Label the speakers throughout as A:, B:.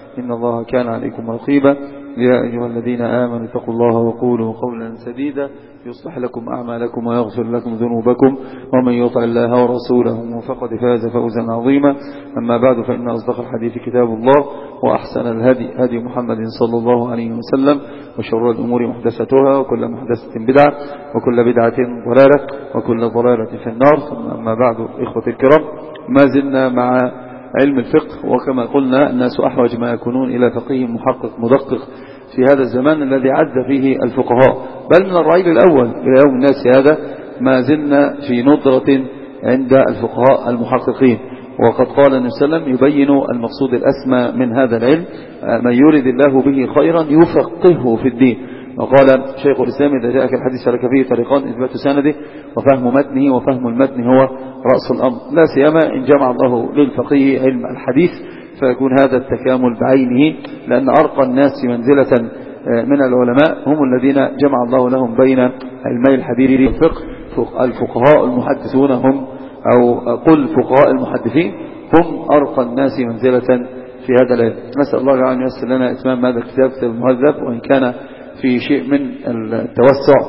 A: إن الله كان عليكم رقيبا. يا أيها الذين آمنوا اتقوا الله وقولوا قولا سديدا يصلح لكم أعمالكم ويغفر لكم ذنوبكم ومن يطع الله ورسوله فقد فاز فوزا عظيما. أما بعد فإن أصدق الحديث كتاب الله وأحسن الهدي هدي محمد صلى الله عليه وسلم وشر الأمور محدثتها وكل محدثة بدعة وكل بدعة ضلالة وكل ضلالة في النار. ثم أما بعد إخوة الكرام ما زلنا مع علم الفقه وكما قلنا الناس أحوج ما يكونون إلى فقيه محقق مدقق في هذا الزمان الذي عز فيه الفقهاء بل من الرعيل الأول إلى يوم الناس هذا ما زلنا في ندرة عند الفقهاء المحققين. وقد قال النبي صلى الله عليه وسلم يبين المقصود الأسمى من هذا العلم من يريد الله به خيرا يفقهه في الدين. وقال شيخ الإسلام إذا جاءك الحديث فلك فيه طريقان إثبات سنده وفهم متنه وفهم المتن هو رأس الأمر لا سيما إن جمع الله للفقيه علم الحديث فيكون هذا التكامل بعينه لأن أرقى الناس منزلة من العلماء هم الذين جمع الله لهم بين علمي الحديث والفقه. الفقهاء المحدثون هم أو قل فقهاء المحدثين هم أرقى الناس منزلة في هذا العلم. نسأل الله أن ييسر لنا إتمام هذا الكتاب المهذب وإن كان في شيء من التوسع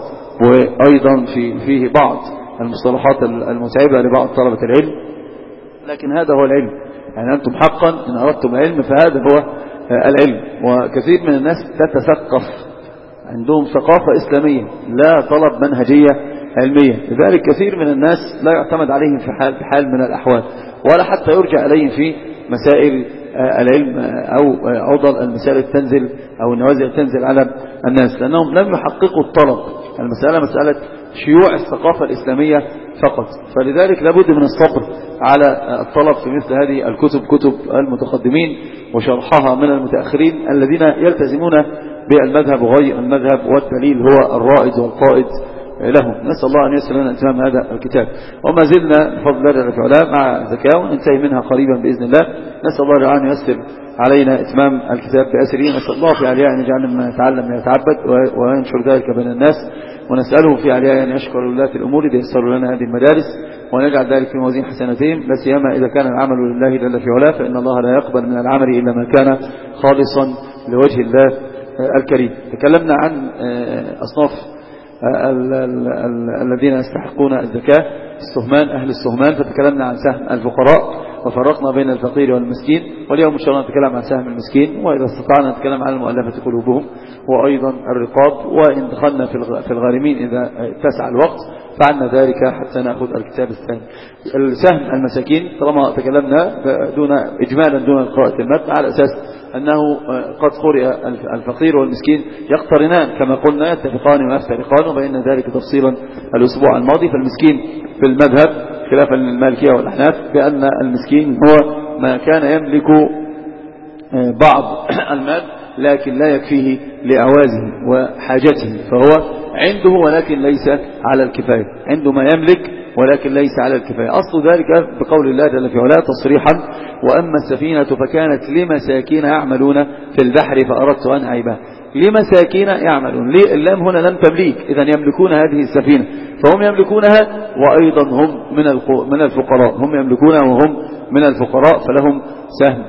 A: وأيضا فيه بعض المصطلحات المتعبة لبعض طلبة العلم لكن هذا هو العلم. يعني أنتم حقا إن أردتم العلم فهذا هو العلم. وكثير من الناس تتثقف عندهم ثقافة إسلامية لا طلب منهجية علمية لذلك كثير من الناس لا يعتمد عليهم في حال من الأحوال ولا حتى يرجع عليهم في مسائل العلم أو عضل المسائل تنزل أو النوازل تنزل على الناس لأنهم لم يحققوا الطلب. المسألة مسألة شيوع الثقافة الإسلامية فقط فلذلك لابد من الصبر على الطلب في مثل هذه الكتب كتب المتقدمين وشرحها من المتأخرين الذين يلتزمون بالمذهب وغير المذهب والدليل هو الرائد والقائد لهم. نسأل الله أن يسر لنا إتمام هذا الكتاب وما زلنا بفضل الله جل وعلا مع زكاة وننتهي منها قريبا بإذن الله. نسأل الله أن يسر علينا إتمام الكتاب بأسره. نسأل الله في علياء أن يجعلنا من يتعلم ويتعبد وينشر ذلك بين الناس ونسأله في علياء أن يشكر ولاة الأمور ليسر لنا هذه المدارس ونجعل ذلك في موازين حسنتهم لا سيما إذا كان العمل لله جل في علاه فإن الله لا يقبل من العمل إلا ما كان خالصا لوجه الله الكريم. تكلمنا عن أصناف الذين يستحقون الزكاة السهمان أهل السهمان فتكلمنا عن سهم الفقراء وفرقنا بين الفقير والمسكين واليوم إن شاء الله نتكلم عن سهم المسكين وإذا استطعنا نتكلم عن المؤلفة قلوبهم وأيضا الرقاب وإن دخلنا في الغارمين إذا اتسع الوقت فعلنا ذلك حتى نأخذ الكتاب الثاني. السهم المساكين طالما تكلمنا دون إجمالا دون قراءة المتن على أساس أنه قد قرئ الفقير والمسكين يقترنان كما قلنا يتفقان ويفترقان وبين ذلك تفصيلا الأسبوع الماضي. فالمسكين في المذهب خلافا للمالكية والأحناف بأن المسكين هو ما كان يملك بعض المال لكن لا يكفيه لأوازه وحاجته فهو عنده ولكن ليس على الكفاية عنده ما يملك ولكن ليس على الكفاية. أصل ذلك بقول الله جل في علاه تصريحا وأما السفينة فكانت لمساكين يعملون في البحر فأردت أن أعيبها. لمساكين يعملون اللام هنا لم تمليك إذن يملكون هذه السفينة فهم يملكونها وأيضا هم من الفقراء هم يملكونها وهم من الفقراء فلهم سهم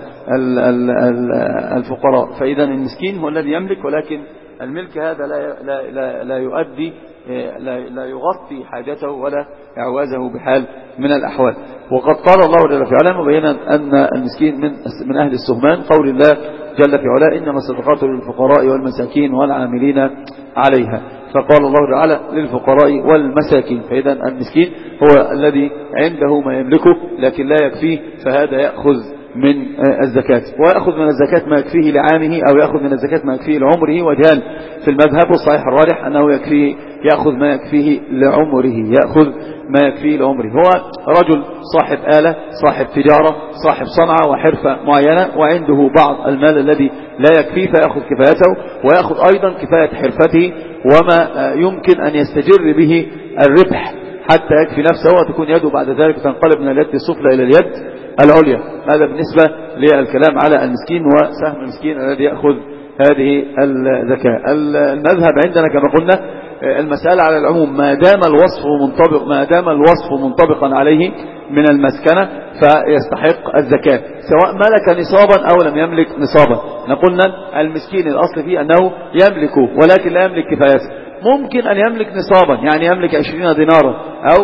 A: الفقراء. فإذا المسكين هو الذي يملك ولكن الملك هذا لا يؤدي لا يغطي حاجته ولا إعوازه بحال من الأحوال. وقد قال الله جل في علاه مبينا أن المسكين من أهل السهمان قول الله جل في علاه إنما الصدقات للفقراء والمساكين والعاملين عليها فقال الله تعالى للفقراء والمساكين. فإذا المسكين هو الذي عنده ما يملكه لكن لا يكفيه فهذا يأخذ من الزكاة ويأخذ من الزكاة ما يكفيه لعامه أو يأخذ من الزكاة ما يكفيه لعمره وجهان في المذهب والصحيح الراجح أنه يكفيه يأخذ ما يكفيه لعمره يأخذ ما يكفيه لعمره. هو رجل صاحب آلة صاحب تجارة صاحب صنعة وحرفة معينة وعنده بعض المال الذي لا يكفيه فيأخذ كفايته ويأخذ أيضا كفاية حرفته وما يمكن أن يستجر به الربح حتى يكفي نفسه وتكون يده بعد ذلك تنقلب من اليد السفلى إلى اليد العليا. هذا بالنسبة للكلام على المسكين وسهم المسكين الذي يأخذ هذه الزكاة. المذهب عندنا كما قلنا المسألة على العموم ما دام الوصف منطبقا عليه من المسكنة فيستحق الزكاة سواء ملك نصابا أو لم يملك نصابا. نقولنا المسكين الأصل فيه أنه يملك ولكن لا يملك كفايته. ممكن أن يملك نصابا يعني يملك 20 دينارا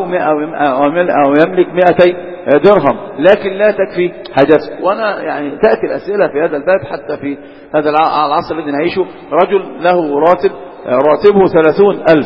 A: أو يملك 200 درهم لكن لا تكفي حاجته. وأنا يعني تأتي الأسئلة في هذا الباب حتى في هذا العصر الذي نعيشه. رجل له راتبه 30,000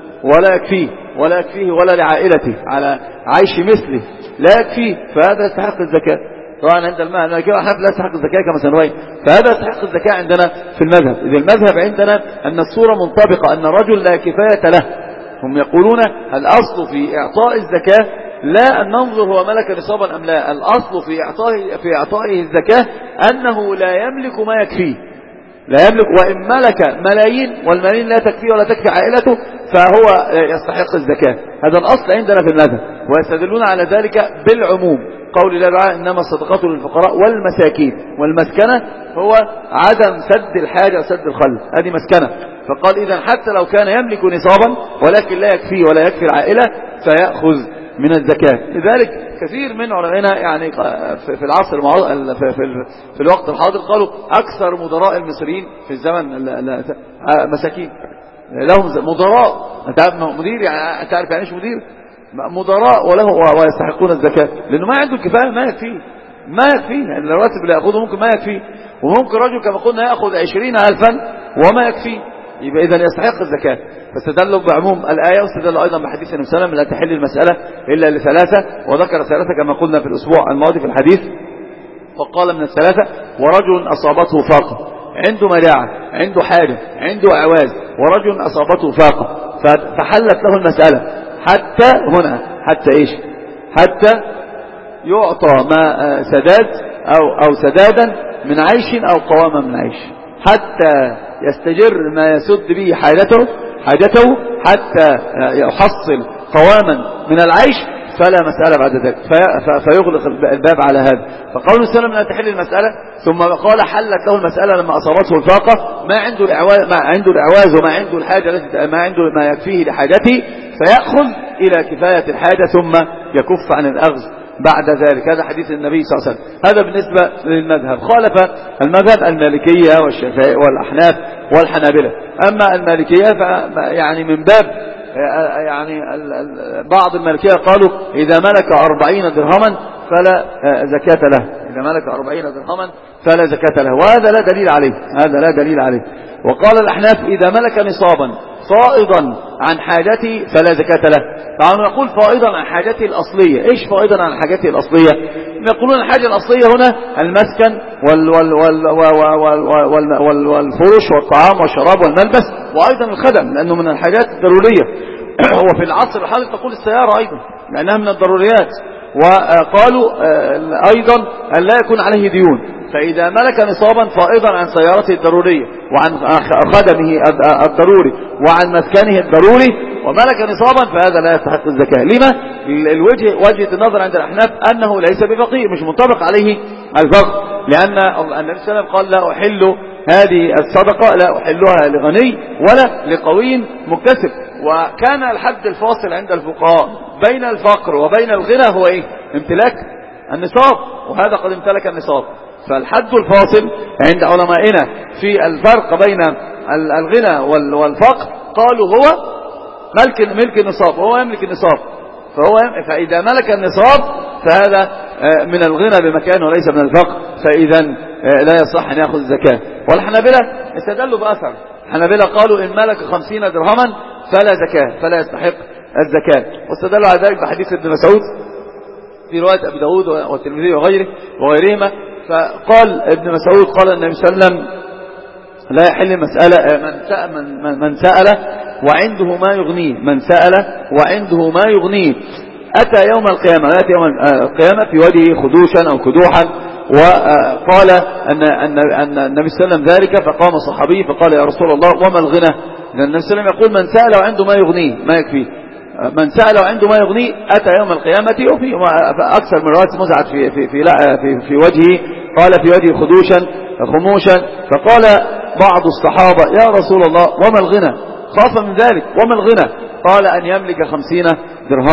A: ولا يكفيه ولا لعائلته على عيش مثله لا يكفيه، فهذا يستحق الزكاة. طبعا عند المالكية لا يستحق الزكاة كما سنوين، فهذا يستحق الزكاة عندنا في المذهب. إذا المذهب عندنا أن الصورة منطبقة أن الرجل لا كفاية له. هم يقولون الأصل في إعطاء الزكاة لا أن ننظر هو ملك نصابا أم لا، الأصل في إعطائه الزكاة أنه لا يملك ما يكفيه، لا يملك، وإن ملك ملايين والملايين لا تكفيه ولا تكفي عائلته فهو يستحق الزكاة. هذا الأصل عندنا في المذهب. ويستدلون على ذلك بالعموم قول الله تعالى إنما الصدقات للفقراء والمساكين، والمسكنة هو عدم سد الحاجة وسد الخل، هذه مسكنة. فقال إذا حتى لو كان يملك نصابا ولكن لا يكفيه ولا يكفي العائلة فيأخذ من الزكاة. لذلك كثير من علمائنا يعني في العصر في الوقت الحاضر قالوا أكثر مدراء المصريين في الزمن مساكين، لهم مدراء. مدير يعني تعرف يعني ايش مدير؟ مدراء ويستحقون الزكاة لأنه ما عنده كفاية، ما يكفيه الراتب اللي يأخذه ممكن ما يكفيه، وممكن رجل كما قلنا يأخذ 20,000 وما يكفيه، يبقى إذا يستحق الزكاة. فاستدلوا بعموم الآية واستدلوا أيضا بحديث النبي صلى الله عليه وسلم لا تحل المسألة إلا لثلاثة، وذكر ثلاثة كما قلنا في الأسبوع الماضي في الحديث. فقال من الثلاثة ورجل أصابته فاقة، عنده مجاعة، عنده حاجة، عنده عواز، ورجل أصابته فاقة فحلت له المسألة حتى هنا، حتى إيش؟ حتى يعطى ما سداد أو سدادا من عيش أو قواما من عيش، حتى يستجر ما يسد به حاجته حتى يحصل قواما من العيش فلا مسألة بعد ذلك، فيغلق الباب على هذا. فقال السلام لا تحل المسألة، ثم قال حلت له المسألة لما أصابته الفاقة، ما عنده الإعواز وما عنده الحاجة ما عنده ما يكفيه لحاجته فيأخذ إلى كفاية الحاجة ثم يكف عن الأخذ بعد ذلك. هذا حديث النبي صلى الله عليه وسلم. هذا بالنسبة للمذهب. خالف المذهب المالكية والشافعية والأحناف والحنابلة. أما المالكية يعني من باب يعني بعض المالكية قالوا إذا ملك 40 درهما فلا زكاة له، إذا ملك 40 درهما فلا زكاة له، وهذا لا دليل عليه. وقال الأحناف إذا ملك نصابا فائضا عن حاجته فلا زكاة له. طبعا نقول فائضا عن حاجته الأصلية. إيش فائضا عن حاجته الأصلية؟ يقولون الحاجة الأصلية هنا المسكن والفرش والطعام والشراب والملبس وأيضا الخدم، لأنه من الحاجات الضرورية. وفي العصر الحالي تقول السيارة أيضا لأنها من الضروريات. وقالوا أيضا أن لا يكون عليه ديون. فإذا ملك نصابا فائضا عن سيارته الضرورية وعن خدمه الضروري وعن مسكنه الضروري وملك نصابا فهذا لا يستحق الزكاة. لما؟ وجهة النظر عند الأحناف أنه ليس بفقير، مش منطبق عليه الفقر، لأن النبي صلى الله عليه وسلم قال لا أحل هذه الصدقة، لا أحلها لغني ولا لقوي مكتسب. وكان الحد الفاصل عند الفقهاء بين الفقر وبين الغنى هو إيه؟ امتلاك النصاب، وهذا قد امتلك النصاب. فالحد الفاصل عند علمائنا في الفرق بين الغنى والفقر قالوا هو ملك النصاب، وهو يملك النصاب. فإذا ملك النصاب فهذا من الغنى بمكانه وليس من الفقر، فإذا لا يصح أن يأخذ الزكاة. والحنابلة استدلوا بأثر. الحنابلة قالوا إن ملك 50 درهما فلا زكاة، فلا يستحق الزكاة. واستدلوا على ذلك بحديث ابن مسعود في رواية أبي داود والترمذي وغيرهما. فقال ابن مسعود قال النبي صلى الله عليه وسلم لا يحل مسألة من سأل وعنده ما يغنيه، من سأل وعنده ما يغنيه أتى يوم القيامة، في وجهه خدوشا أو كدوحا. وقال أن النبي صلى الله عليه وسلم ذلك، فقام صحابي فقال يا رسول الله وما الغنى؟ لأن النبي صلى الله عليه وسلم يقول من سأل وعنده ما يغنيه ما يكفيه، من سأل وعنده ما يغنيه أتى يوم القيامة، وفي أكثر من رواية مزعت في وجهه، قال في وجهه خموشا. فقال بعض الصحابة يا رسول الله وما الغنى؟ خاف من ذلك، وما الغنى؟ قال أن يملك 50 درهما.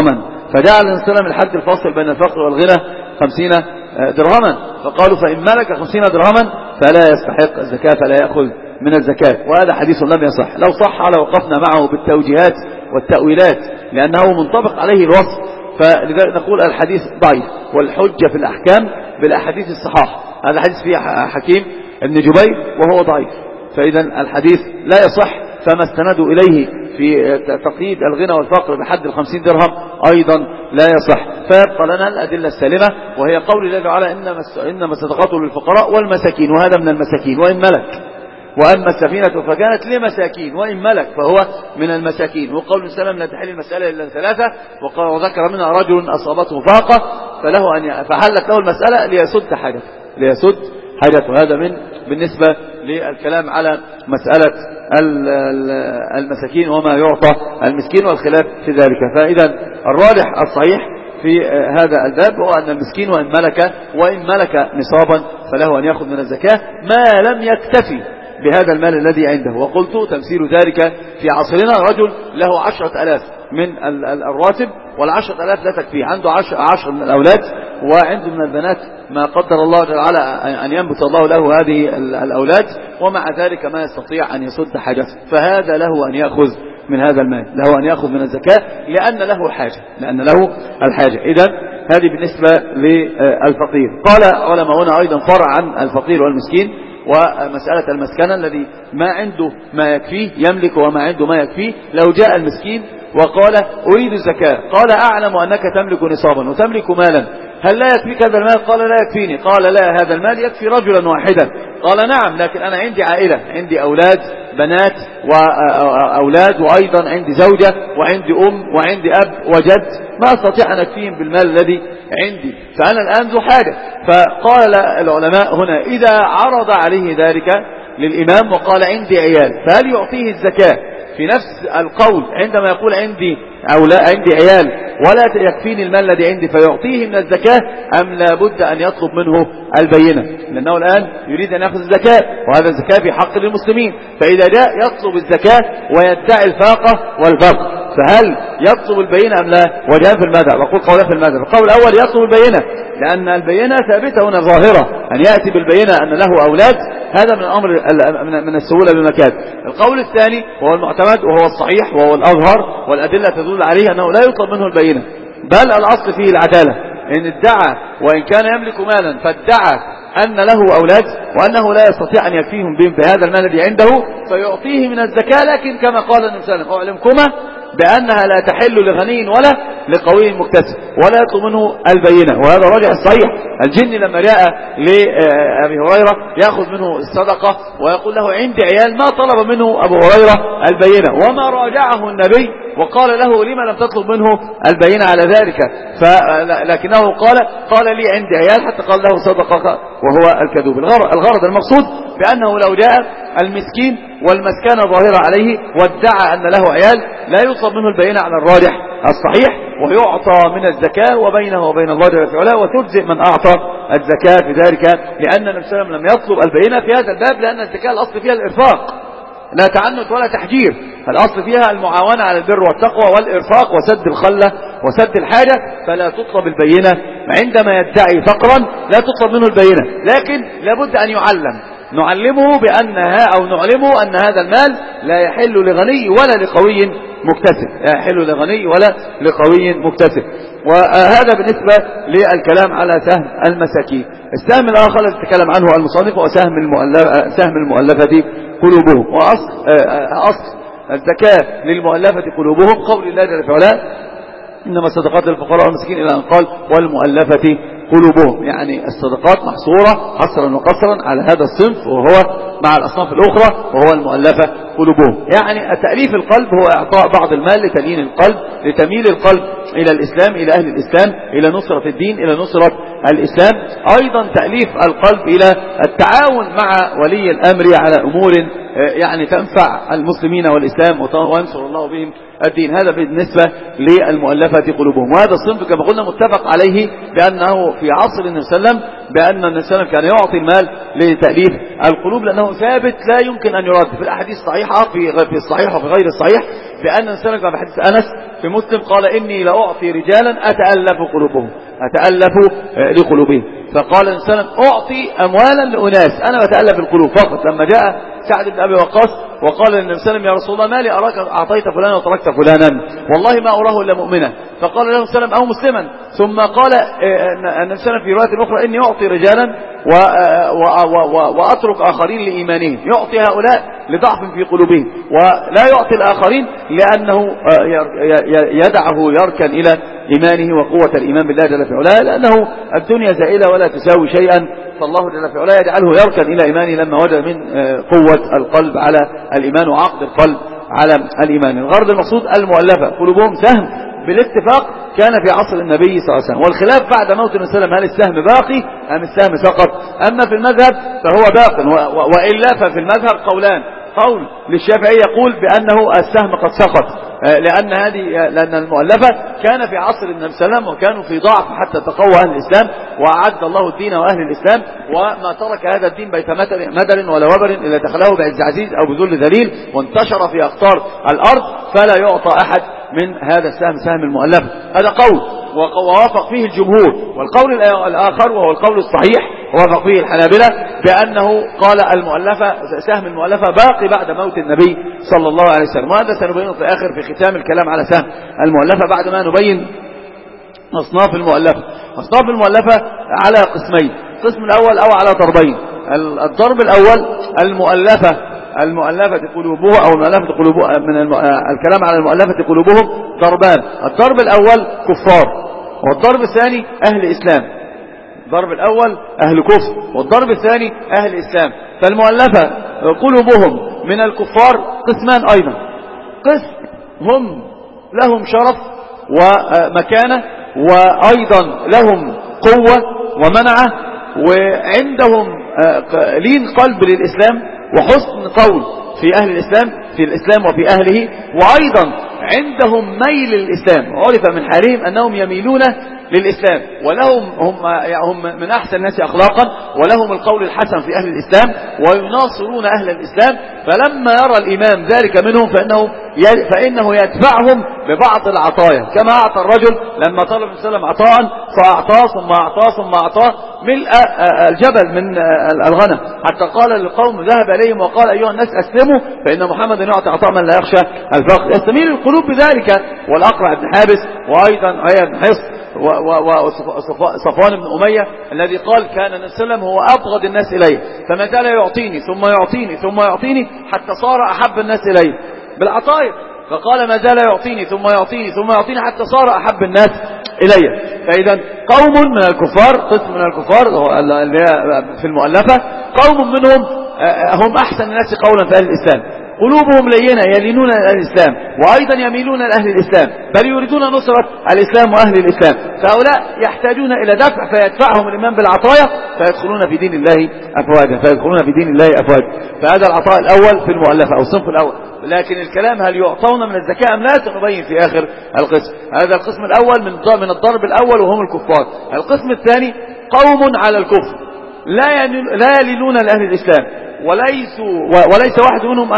A: فجعل النبي صلى الله عليه وسلم الحد الفاصل بين الفقر والغنى 50 درهما، فقالوا فإن ملك 50 درهما فلا يستحق الزكاة فلا يأخذ من الزكاة. وهذا حديث لم يصح، لو صح لوقفنا معه بالتوجيهات والتأويلات لأنه منطبق عليه الوصف، فلذلك نقول الحديث ضعيف، والحجة في الأحكام بالأحاديث الصحاح. هذا حديث فيه حكيم ابن جبير وهو ضعيف، فإذا الحديث لا يصح، فما استندوا إليه في تقييد الغنى والفقر بحد 50 درهم أيضا لا يصح. فيبقى لنا الأدلة السالمة، وهي قول الله تعالى إنما الصدقات للفقراء والمساكين، وهذا من المساكين وإن ملك، وأما السفينة فكانت لمساكين وإن ملك فهو من المساكين. وقول السلام لا تحل المسألة إلا ثلاثة، وذكر منها رجل أصابته فاقة فحلت له المسألة ليسد حاجته. هذا بالنسبة للكلام على مسألة المساكين وما يعطى المسكين والخلاف في ذلك. فإذا الراجح الصحيح في هذا الباب هو أن المسكين وإن ملك نصابا فله أن يأخذ من الزكاة ما لم يكتفي بهذا المال الذي عنده. وقلت تمثيل ذلك في عصرنا رجل له 10,000 من الراتب، وال10,000 لا تكفيه، عنده 10 من الأولاد، وعنده من البنات ما قدر الله تعالى أن ينبت الله له هذه الأولاد، ومع ذلك ما يستطيع أن يسد حاجته، فهذا له أن يأخذ من هذا المال، له أن يأخذ من الزكاة لأن له الحاجة. إذن هذه بالنسبة للفقير. قال علماؤنا أيضا فرع عن الفقير والمسكين ومسألة المسكنة، الذي ما عنده ما يكفيه يملك وما عنده ما يكفيه. لو جاء المسكين وقال أريد الزكاة، قال أعلم أنك تملك نصابا وتملك مالا، هل لا يكفيك هذا المال؟ قال لا يكفيني. قال لا، هذا المال يكفي رجلا واحدا. قال نعم، لكن أنا عندي عائلة، عندي أولاد بنات وأولاد، وأيضا عندي زوجة وعندي وعندي أب وجد، ما أستطيع أن أكفيهم بالمال الذي عندي، فأنا الآن ذو حاجة. فقال العلماء هنا إذا عرض عليه ذلك للإمام وقال عندي عيال، فهل يعطيه الزكاة في نفس القول عندما يقول عندي عيال ولا يكفيني المال الذي عندي فيعطيه من الزكاة، أم لابد أن يطلب منه البينة؟ لأنه الآن يريد أن يأخذ الزكاة، وهذا الزكاة في حق للمسلمين، فإذا جاء يطلب الزكاة ويدعي الفاقة والفقر، فهل يطلب البينة أم لا؟ وجهان في المذهب، أقول قولان في المذهب. القول الأول يطلب البينة، لأن البينة ثابتة هنا ظاهرة، أن يأتي بالبينة أن له أولاد، هذا من الأمر من السهولة بمكان. القول الثاني وهو المعتمد وهو الصحيح وهو الأظهر، والأدلة تدل عليه أنه لا يطلب منه البينة، بل الأصل فيه العدالة. إن ادعى وإن كان يملك مالا فادعى أن له أولاد وأنه لا يستطيع أن يكفيهم بهذا المال الذي عنده، فيعطيه من الزكاة، لكن كما قال النبي صلى الله عليه وسلم أعلمكما بأنها لا تحل لغني ولا لقوي مكتسب، ولا يطلب منه البينة. وهذا راجع الصحيح. الجن لما جاء لأبي هريرة يأخذ منه الصدقة ويقول له عندي عيال، ما طلب منه أبو هريرة البينة، وما راجعه النبي وقال له لما لم تطلب منه البينة على ذلك، لكنه قال لي عندي عيال، حتى قال له صدقة وهو الكذوب. الغرض المقصود بأنه لو جاء المسكين والمسكنة ظاهرة عليه وادعى أن له عيال، لا يطلب منه البينة على الراجح الصحيح، ويعطى من الزكاة وبينه وبين الله جل وعلا، وتجزئ من أعطى الزكاة في ذلك، لأن النبي صلى الله عليه وسلم لم يطلب البينة في هذا الباب، لأن الزكاة الأصل فيها الإرفاق، لا تعنت ولا تحجير، الأصل فيها المعاونة على البر والتقوى والإرفاق وسد الخلة وسد الحاجة، فلا تطلب البينة. عندما يدعي فقرا لا تطلب منه البينة، لكن لابد أن نعلمه بأنها أو نعلمه أن هذا المال لا يحل لغني ولا لقوي مكتسب، لا يحل لغني ولا لقوي مكتسب. وهذا بالنسبة للكلام على سهم المساكين. السهم الآخر الذي تكلم عنه المصنف هو سهم المؤلفة قلوبهم، وأصل الزكاة للمؤلفة قلوبهم قول الله جل وعلا إنما الصدقات للفقراء والمساكين، إلى أن قال والمؤلفة قلوبهم، يعني الصدقات محصورة حصرا وقصرا على هذا الصنف، وهو مع الأصناف الأخرى وهو المؤلفة قلوبهم. يعني تأليف القلب هو إعطاء بعض المال لتليين القلب، لتمييل القلب إلى الإسلام، إلى أهل الإسلام، إلى نصرة الدين، إلى نصرة الإسلام. أيضا تأليف القلب إلى التعاون مع ولي الأمر على أمور يعني تنفع المسلمين والإسلام وينصر الله بهم الدين. هذا بالنسبة للمؤلفة قلوبهم. وهذا الصنف كما قلنا متفق عليه بأنه في عصر النبي صلى الله عليه وسلم، بأن النبي صلى الله عليه وسلم كان يعطي المال لتأليف القلوب، لأنه ثابت لا يمكن أن يرد في الأحاديث الصحيحة في الصحيح وفي غير الصحيح، بأن الإنسان كما في حديث أنس في مسلم قال إني لأعطي رجالا أتألف قلوبهم، أتألف لقلوبهم. فقال الإنسان أعطي أموالا لأناس أنا بتألف القلوب فقط. لما جاء سعد بن أبي وقاص وقال للنبي صلى الله عليه وسلم يا رسول الله ما لي أراك أعطيت فلانا وتركت فلانا والله ما أراه إلا مؤمنا. فقال له صلى الله عليه وسلم أو مسلما. ثم قال النبي صلى الله عليه وسلم في رواية أخرى إني أعطي رجالا وأترك آخرين لإيمانهم، يعطي هؤلاء لضعف في قلوبهم ولا يعطي الآخرين لأنه يدعه يركن إلى إيمانه وقوة الإيمان بالله جل في علاه، لأنه الدنيا زائلة ولا تساوي شيئا، فالله جل في علاه يجعله يركن إلى إيمانه لما وجد من قوة القلب على الإيمان وعقد القلب على الإيمان. الغرض المقصود المؤلفة قلوبهم سهم بالاتفاق كان في عصر النبي صلى الله عليه وسلم، والخلاف بعد موت النبي صلى الله عليه وسلم هل السهم باقي أم السهم سقط. أما في المذهب فهو باق، وإلا ففي المذهب قولان، قول للشافعي يقول بأنه السهم قد سقط لأن المؤلفة كان في عصر النبي صلى الله عليه وسلم وكانوا في ضعف حتى تقوى أهل الإسلام وأعز الله الدين وأهل الإسلام، وما ترك هذا الدين بيت مدر ولا وبر إلا دخله بعز عزيز أو بذل ذليل وانتشر في أقطار الأرض، فلا يعطى أحد من هذا السهم سهم المؤلفة. هذا قول ووافق فيه الجمهور. والقول الآخر وهو القول الصحيح ووافق فيه الحنابلة بأنه قال المؤلفة سهم المؤلفة باقي بعد موت النبي صلى الله عليه وسلم، وهذا سنبينه في آخر في ختام الكلام على سهم المؤلفة بعد ما نبين أصناف المؤلفة. أصناف المؤلفة على قسمين، القسم الأول أو على ضربين. الضرب الأول المؤلفة قلوبها أو المؤلفة قلوبها، من الكلام على المؤلفة قلوبهم ضربان، الضرب الأول كفار والضرب الثاني أهل إسلام. الضرب الأول أهل كفر والضرب الثاني أهل إسلام. فالمؤلفة قلوبهم من الكفار قسمان أيضا، قسم هم لهم شرف ومكانة وأيضا لهم قوة ومنعة وعندهم لين قلب للإسلام وحسن قول في أهل الإسلام في الإسلام وفي أهله، وأيضا عندهم ميل للإسلام، عرف من حالهم أنهم يميلون للإسلام ولهم هم من أحسن الناس أخلاقا ولهم القول الحسن في أهل الإسلام ويناصرون أهل الإسلام. فلما يرى الإمام ذلك منهم فإنه يدفعهم ببعض العطايا، كما أعطى الرجل لما طلب النبي صلى الله عليه وسلم عطاء فأعطاه ثم أعطاه ملء الجبل من الغنم، حتى قال للقوم ذهب إليهم وقال أيها الناس أسلموا فإن محمدا يعطي عطاء من لا يخشى الفقر. يستميل القلوب بذلك. والأقرع بن حابس وأيضا عيا بن حصن وصفوان بن أمية الذي قال كان النبي صلى الله عليه وسلم هو أبغض الناس إليه فما زال يعطيني ثم يعطيني ثم يعطيني حتى صار أحب الناس إليه بالعطايا، فقال ما زال يعطيني ثم يعطيني ثم يعطيني حتى صار أحب الناس إليه. فإذا قوم من الكفار، قسم من الكفار في المؤلفة، قوم منهم هم أحسن الناس قولا في أهل الإسلام، قلوبهم لينة يلينون إلى الإسلام وأيضا يميلون إلى أهل الإسلام بل يريدون نصرة الإسلام وأهل الإسلام. فهؤلاء يحتاجون إلى دفع فيدفعهم الإمام بالعطايا فيدخلون في دين الله أفواجا. فهذا العطاء الأول في المؤلفة أو الصنف الأول. لكن الكلام هل يعطون من الزكاة أم لا سنبين في آخر القسم. هذا القسم الأول من الضرب الأول وهم الكفار. القسم الثاني قوم على الكفر لا يلينون لأهل الإسلام وليس واحد منهم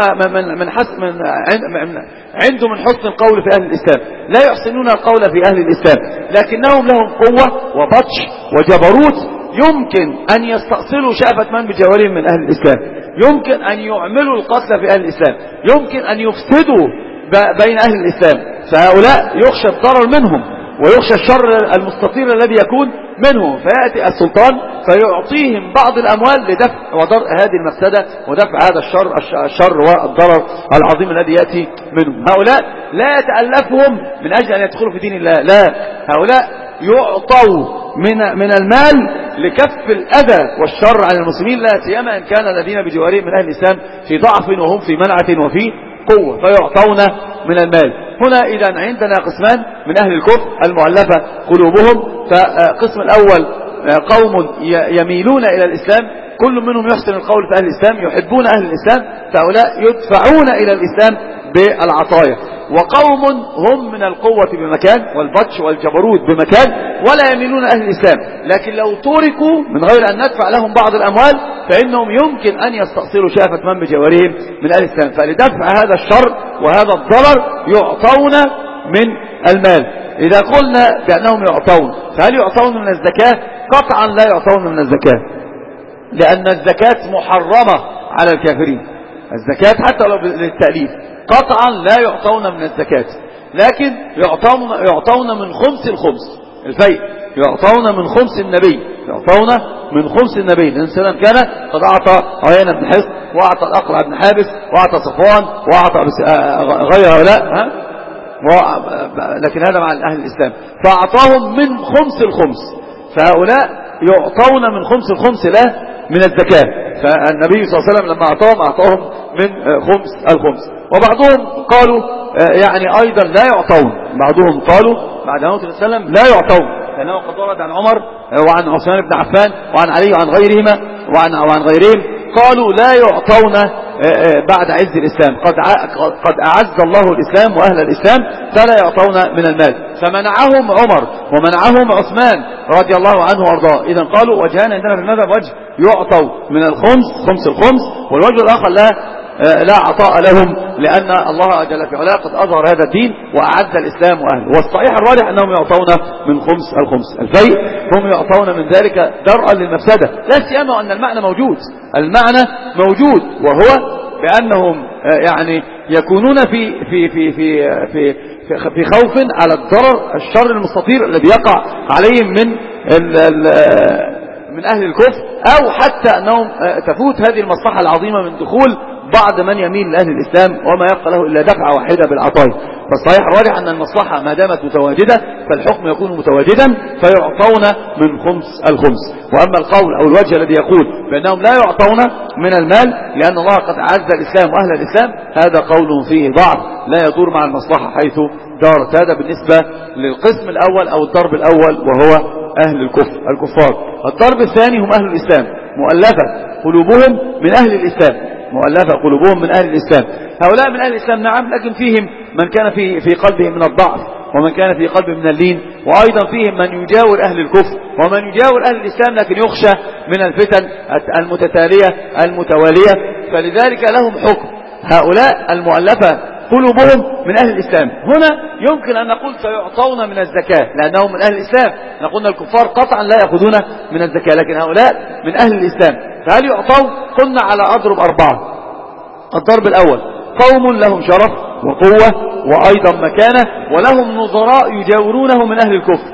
A: عنده من حسن القول في أهل الإسلام، لا يحسنون القول في أهل الإسلام، لكنهم لهم قوة وبطش وجبروت يمكن أن يستأصلوا شأفة من بجوارهم من أهل الإسلام، يمكن أن يعملوا القتل في أهل الإسلام، يمكن أن يفسدوا بين أهل الإسلام. فهؤلاء يخشى الضرر منهم ويخشى الشر المستطير الذي يكون منهم، فيأتي السلطان فيعطيهم بعض الأموال لدفع وضرء هذه المفسدة ودفع هذا الشر والضرر العظيم الذي يأتي منهم. هؤلاء لا يتألفهم من أجل أن يدخلوا في دين الله، لا، هؤلاء يعطوا من المال لكف الأذى والشر عن المسلمين، لا سيما إن كان الذين بجوارهم من أهل الإسلام في ضعف وهم في منعة وفي قوة فيعطون من المال. هنا إذا عندنا قسمان من أهل الكفر المؤلفة قلوبهم. فقسم الأول قوم يميلون إلى الإسلام، كل منهم يحسن القول في أهل الإسلام، يحبون أهل الإسلام، فهؤلاء يدفعون إلى الإسلام
B: بالعطايا. وقوم هم من القوة بمكان والبطش والجبروت بمكان ولا يميلون أهل الإسلام، لكن لو تركوا من غير أن ندفع لهم بعض الأموال فإنهم يمكن أن يستأصلوا شافة من بجوارهم من أهل الإسلام. فلدفع هذا الشر وهذا الضرر يعطون من المال. إذا قلنا بأنهم يعطون، فهل يعطون من الزكاة؟ قطعا لا يعطون من الزكاة، لأن الزكاة محرمة على الكافرين. الزكاة حتى لو للتأليف قطعا لا يعطون من الزكاة، لكن يعطون من خمس الخمس الفيء، يعطون من خمس النبي، يعطون من خمس النبي. الإنسان كان قد أعطى عيينة بن حصن، وأعطى الأقرع بن حابس، وأعطى صفوان، وأعطى غير هؤلاء، لكن هذا مع أهل الإسلام، فأعطاهم من خمس الخمس، فهؤلاء يعطون من خمس الخمس لا من الزكاة. فالنبي صلى الله عليه وسلم لما أعطاهم من خمس الخمس. وبعضهم قالوا يعني أيضا لا يعطون، بعضهم قالوا بعد موت النبي صلى الله عليه وسلم لا يعطون، لأنه قد ورد عن عمر وعن عثمان بن عفان وعن علي وعن غيرهما وعن غيرهم قالوا لا يعطون بعد عز الإسلام، قد أعز الله الإسلام وأهل الإسلام فلا يعطون من المال. فمنعهم عمر ومنعهم عثمان رضي الله عنه وارضاه. إذن قالوا وجهان عندنا في المذهب وجه يعطوا من الخمس خمس الخمس، والوجه الآخر لا عطاء لهم، لأن الله جل في علاه قد أظهر هذا الدين وأعز الإسلام وأهله. والصحيح الراجح أنهم يعطون من خمس الخمس الفيء، هم يعطون من ذلك درءا للمفسدة، لا سيما أن المعنى موجود، المعنى موجود، وهو بأنهم يعني يكونون في خوف على الضرر الشر المستطير الذي يقع عليهم من أهل الكفر، أو حتى أنهم تفوت هذه المصلحة العظيمة من دخول بعض من يميل لأهل الإسلام وما يبقى له إلا دفعة واحدة بالعطاء. فالصحيح الراجح أن المصلحة ما دامت متواجدة فالحكم يكون متواجدا فيعطون من خمس الخمس. وأما القول أو الوجه الذي يقول بأنهم لا يعطون من المال لأن الله قد أعز الإسلام وأهل الإسلام، هذا قول فيه ضعف لا يدور مع المصلحة حيث دارت. هذا بالنسبة للقسم الأول أو الضرب الأول وهو أهل الكفار. الضرب الثاني هم أهل الإسلام، مؤلفة قلوبهم من أهل الإسلام، مؤلفة قلوبهم من أهل الإسلام. هؤلاء من أهل الإسلام نعم، لكن فيهم من كان في قلبه من الضعف، ومن كان في قلبه من اللين، وأيضا فيهم من يجاور أهل الكفر ومن يجاور أهل الإسلام لكن يخشى من الفتن المتتالية المتوالية، فلذلك لهم حكم. هؤلاء المؤلفة قلوبهم من أهل الإسلام هنا يمكن أن نقول سيعطون من الزكاة لأنهم من أهل الإسلام. نقول الكفار قطعا لا يأخذون من الزكاة، لكن هؤلاء من أهل الإسلام، فهل يعطون؟ قلنا على أضرب 4. الضرب الأول قوم لهم شرف وقوة وأيضا مكانة ولهم نظراء يجاورونه من أهل الكفر،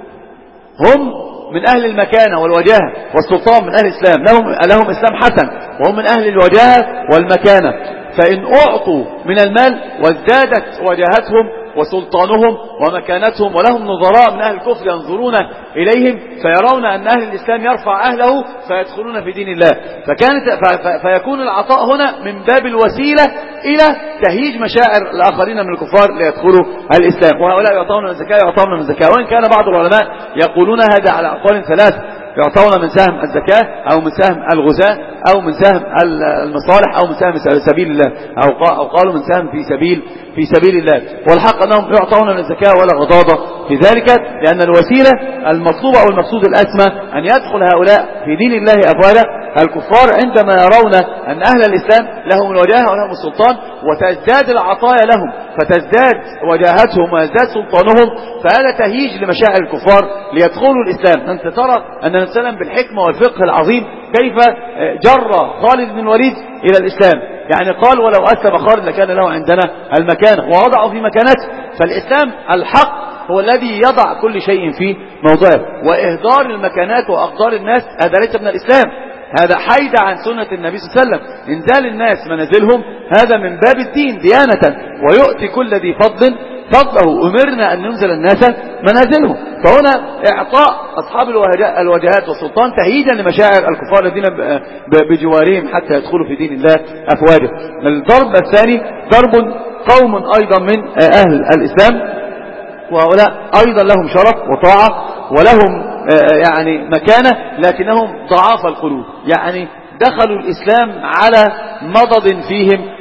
B: هم من أهل المكانة والوجاهة والسلطان من أهل الإسلام، لهم إسلام حسن وهم من أهل الوجاهة والمكانة، فإن أعطوا من المال وازدادت وجاهتهم وسلطانهم ومكانتهم ولهم نظراء من أهل الكفر ينظرون إليهم فيرون أن أهل الإسلام يرفع أهله فيدخلون في دين الله، فيكون العطاء هنا من باب الوسيلة إلى تهيج مشاعر الآخرين من الكفار ليدخلوا الإسلام. وهؤلاء يعطون من الزكاة، يعطون من الزكاة، وإن كان بعض العلماء يقولون هذا على أقوال 3، يعطون من سهم الزكاة أو من سهم الغزاة أو من سهم المصالح أو من سهم سبيل الله، أو قالوا من سهم في سبيل الله. والحق أنهم يعطون من الزكاة ولا غضاضة في ذلك، لأن الوسيلة المطلوبة أو المقصود الأسمى أن يدخل هؤلاء في دين الله أفواجا. الكفار عندما يرون أن أهل الإسلام لهم الوجاهة ولهم السلطان وتزداد العطايا لهم فتزداد وجاهتهم ويزداد سلطانهم، فهذا تهيج لمشاعر الكفار ليدخلوا الإسلام. أنت ترى أن الإسلام بالحكمة والفقه العظيم كيف جر خالد بن الوليد إلى الإسلام، يعني قال ولو أسلم خالد لكان له عندنا المكانة ووضعه في مكانته. فالإسلام الحق هو الذي يضع كل شيء في موضعه، وإهدار المكانات وأقدار الناس هذا ليس من الإسلام، هذا حيد عن سنة النبي صلى الله عليه وسلم. إنزال الناس منازلهم هذا من باب الدين ديانة، ويؤتي كل ذي فضل فضله، أمرنا أن ننزل الناس منازلهم. فهنا إعطاء أصحاب الوجهات والسلطان تهيجا لمشاعر الكفار الذين بجوارهم حتى يدخلوا في دين الله أفواجا. الضرب الثاني ضرب قوم أيضا من أهل الإسلام، وهؤلاء أيضا لهم شرف وطاعة ولهم يعني مكانة، لكنهم ضعاف القلوب، يعني دخلوا الإسلام على مضض فيهم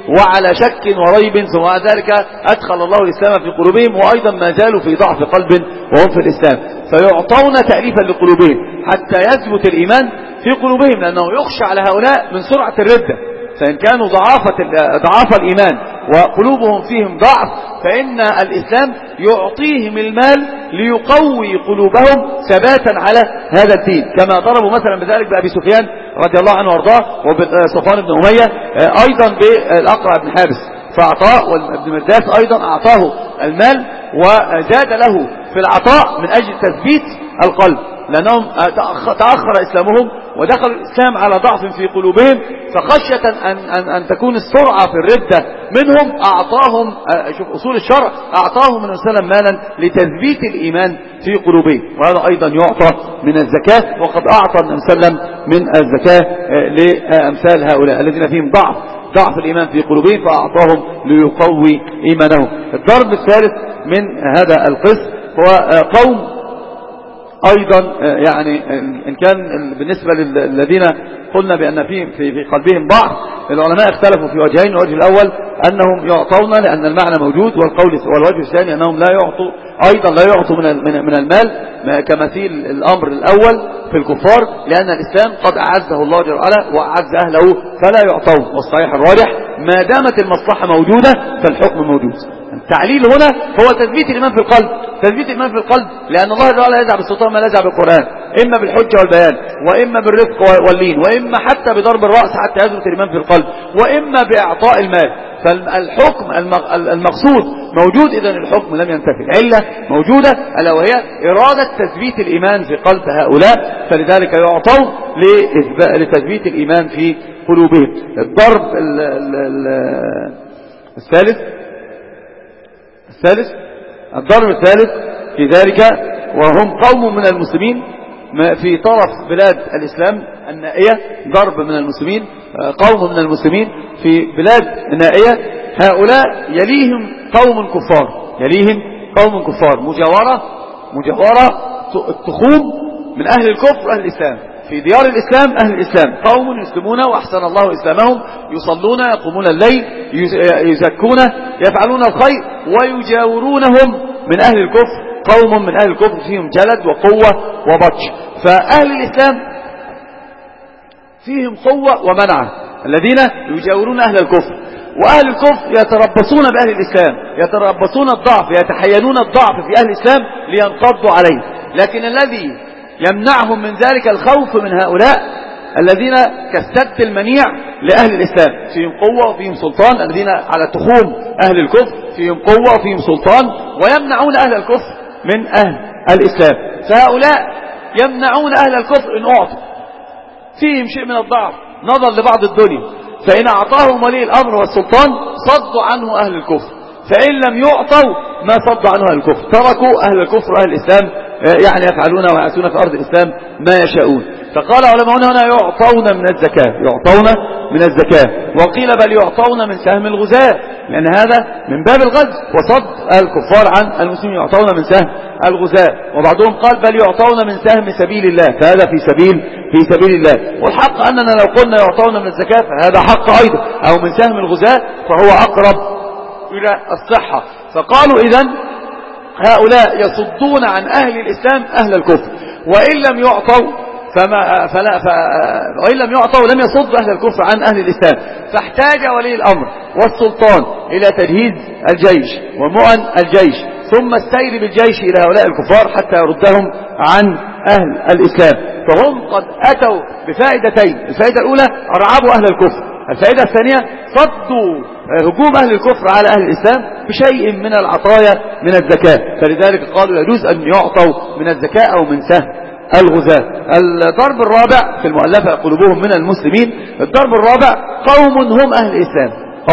B: وعلى شك وريب، ثم بعد ذلك أدخل الله الإسلام في قلوبهم وأيضا ما زالوا في ضعف قلب وهم في الإسلام، فيعطون تأليفا لقلوبهم حتى يثبت الإيمان في قلوبهم، لأنه يخشى على هؤلاء من سرعة الردة. فإن كانوا ضعاف الإيمان وقلوبهم فيهم ضعف، فإن الإسلام يعطيهم المال ليقوي قلوبهم ثباتا على هذا الدين، كما ضربوا مثلا بذلك بأبي سفيان رضي الله عنه وارضاه وصفوان بن أمية، أيضا بالأقرع بن حابس، فأعطاه، وابن مرداس أيضا أعطاه المال وزاد له في العطاء من أجل تثبيت القلب، لأنهم تأخر إسلامهم ودخلوا الإسلام على ضعف في قلوبهم، فخشية أن تكون السرعة في الردة منهم أعطاهم، شوف أصول الشرع، أعطاهم من وسلم مالا لتثبيت الإيمان في قلوبهم، وهذا أيضا يعطى من الزكاة، وقد أعطى النبي صلى الله عليه وسلم من الزكاة لأمثال هؤلاء الذين فيهم ضعف الإيمان في قلوبهم، فأعطاهم ليقوي إيمانهم. الضرب الثالث من هذا القسم هو قوم أيضا، يعني إن كان بالنسبة للذين قلنا بأن في قلبهم ضعف، العلماء اختلفوا في وجهين. الوجه الأول أنهم يعطون لأن المعنى موجود، والوجه الثاني أنهم لا يعطوا، أيضا لا يعطوا من المال كمثيل الأمر الأول في الكفار، لأن الإسلام قد أعزه الله جل وعلا وأعز أهله فلا يعطون. والصحيح الراجح ما دامت المصلحة موجودة فالحكم موجود. التعليل هنا هو تثبيت الإيمان في القلب، تثبيت الإيمان في القلب، لأن الله جل وعلا يزع بالسلطان ما لا يزع بالقرآن، إما بالحجة والبيان، وإما بالرفق واللين، وإما حتى بضرب الرأس حتى يثبت الإيمان في القلب، وإما بإعطاء المال. فالحكم المقصود موجود، إذن الحكم لم ينتفي، العلة موجودة، ألا وهي إرادة تثبيت الإيمان في قلب هؤلاء، فلذلك يعطون لتثبيت الإيمان في قلوبهم. الضرب الضرب الثالث في ذلك، وهم قوم من المسلمين في طرف بلاد الإسلام النائية، ضرب من المسلمين، قوم من المسلمين في بلاد النائية، هؤلاء يليهم قوم كفار مجاورة تخوم من أهل الكفر أهل الإسلام في ديار الإسلام، أهل الإسلام قوم يسلمون وأحسن الله إسلامهم، يصلون، يقومون الليل، يزكون، يفعلون الخير، ويجاورونهم من أهل الكفر قوم من أهل الكفر فيهم جلد وقوة وبطش. فأهل الإسلام فيهم قوة ومنعة، الذين يجاورون أهل الكفر، وأهل الكفر يتربصون بأهل الإسلام، يتربصون الضعف، يتحينون الضعف في أهل الإسلام لينقضوا عليه. لكن الذي يمنعهم من ذلك الخوف من هؤلاء الذين كالسد المنيع لأهل الإسلام، فيهم قوة وفيهم سلطان، الذين على تخوم أهل الكفر فيهم قوة وفيهم سلطان، ويمنعون أهل الكفر من أهل الإسلام. فهؤلاء يمنعون أهل الكفر إن أعطوا، فيهم شيء من الضعف نظر لبعض الدنيا، فإن أعطاهم ولي الأمر والسلطان صدوا عنه أهل الكفر، فإن لم يعطوا ما صدوا عنه أهل الكفر، تركوا أهل الكفر وأهل الإسلام يعني يفعلون ويعسون في أرض الإسلام ما يشاءون. فقال علماؤنا هنا يعطون من الزكاة، وقيل بل يعطون من سهم الغزاة، لأن هذا من باب الغزو وصد الكفار عن المسلمين، يعطون من سهم الغزاة. وبعضهم قال بل يعطون من سهم سبيل الله، فهذا في سبيل الله. والحق أننا لو قلنا يعطون من الزكاة فهذا حق أيضا، أو من سهم الغزاة فهو أقرب إلى الصحة. فقالوا إذن هؤلاء يصدون عن أهل الإسلام أهل الكفر، وإن لم يعطوا وإن لم يعطوا لم يصدوا أهل الكفر عن أهل الإسلام. فاحتاج ولي الأمر والسلطان إلى تجهيز الجيش ومؤن الجيش، ثم السير بالجيش إلى هؤلاء الكفار حتى يردهم عن أهل الإسلام. فهم قد أتوا بفائدتين، الفائدة الأولى أرعبوا أهل الكفر، الفائدة الثانية صدوا هجوم أهل الكفر على أهل الإسلام بشيء من العطايا من الزكاة. فلذلك قالوا يجوز أن يعطوا من الزكاة أو من سهم الغزاة. الضرب الرابع في المؤلفة قلوبهم من المسلمين، الضرب الرابع قوم هم أهل الإسلام،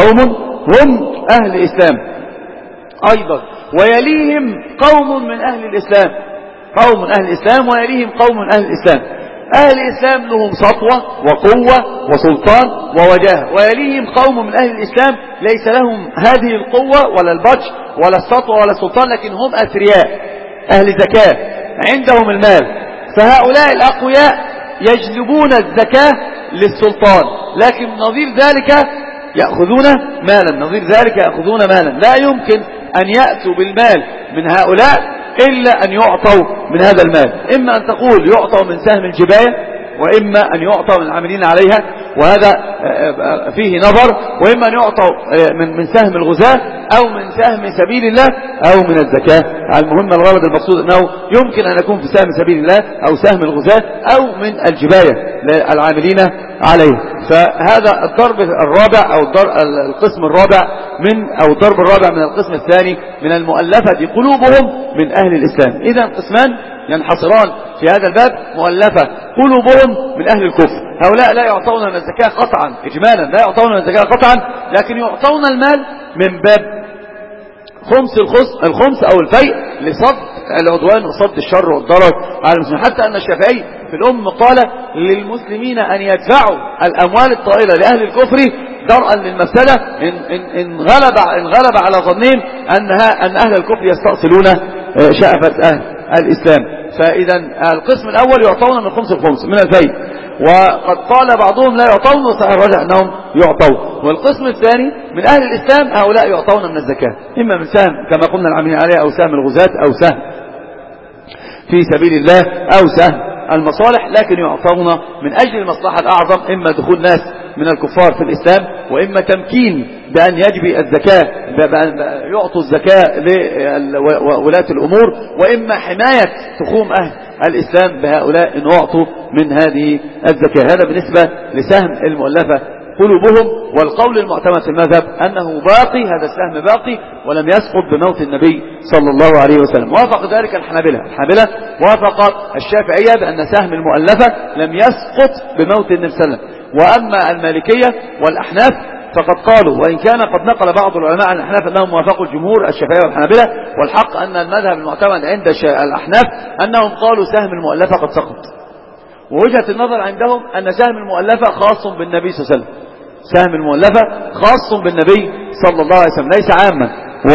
B: أيضا، ويليهم قوم من أهل الإسلام، ويليهم قوم من أهل الإسلام. أهل الإسلام لهم سطوة وقوة وسلطان ووجاهة، ويليهم قوم من أهل الإسلام ليس لهم هذه القوة ولا البطش ولا السطوة ولا السلطان، لكن هم أثرياء أهل زكاة عندهم المال. فهؤلاء الأقوياء يجلبون الزكاة للسلطان، لكن نظير ذلك يأخذون مالا، نظير ذلك يأخذون مالا. لا يمكن أن يأتوا بالمال من هؤلاء إلا أن يعطوا من هذا المال، إما أن تقول يعطوا من سهم الجباية، وإما أن يعطوا من العاملين عليها، وهذا فيه نظر، وإما أن يعطوا من سهم الغزاة أو من سهم سبيل الله أو من الزكاة. المهم الغرض المقصود أنه يمكن أن يكون في سهم سبيل الله أو سهم الغزاة أو من الجباية للعاملين عليه. فهذا الضرب الرابع أو القسم الرابع أو الضرب الرابع من القسم الثاني من المؤلفة قلوبهم من أهل الإسلام. إذن قسمان ينحصران في هذا الباب: مؤلفة قلوبهم من أهل الكفر، هؤلاء لا يعطون من الزكاة قطعا، إجمالا لا يعطون من الزكاة قطعا، لكن يعطون المال من باب الخمس أو الفيء لصد العدوان وصد الشر والضرر على المسلمين. حتى أن الشافعي في الأم قال للمسلمين أن يدفعوا الأموال الطائلة لأهل الكفر درءا للمفسدة إن غلب على ظنهم أن أهل الكفر يستأصلون شأفة أهل الإسلام. فإذا القسم الأول يعطون من الخمس من الفيء، وقد قال بعضهم لا يعطون، وصحيح الرجع أنهم يعطون. والقسم الثاني من أهل الإسلام هؤلاء يعطون من الزكاة، إما من سهم كما قلنا العاملين عليه أو سهم الغزاة أو سهم في سبيل الله أو سهم المصالح، لكن يعطون من أجل المصلحة الأعظم، إما دخول ناس من الكفار في الإسلام، وإما تمكين بأن يجبي الزكاة بأن يعطوا الزكاة لولاة الأمور، وإما حماية تخوم أهل الإسلام بهؤلاء إن أعطوا من هذه الزكاة. هذا بالنسبة لسهم المؤلفة قلوبهم. والقول المعتمد في المذهب أنه باقي، هذا السهم باقي ولم يسقط بموت النبي صلى الله عليه وسلم. وافق ذلك الحنابلة وافق الشافعية بأن سهم المؤلفة لم يسقط بموت النبي صلى الله عليه وسلم. وأما المالكية والأحناف فقد قالوا، وإن كان قد نقل بعض العلماء عن الأحناف أنهم وافقوا الجمهور الشافعية والحنابلة، والحق أن المذهب المعتمد عند الأحناف أنهم قالوا سهم المؤلفة قد سقط. ووجهة النظر عندهم أن سهم المؤلفة خاص بالنبي صلى الله عليه وسلم، سهم المؤلفة خاص بالنبي صلى الله عليه وسلم ليس عاما.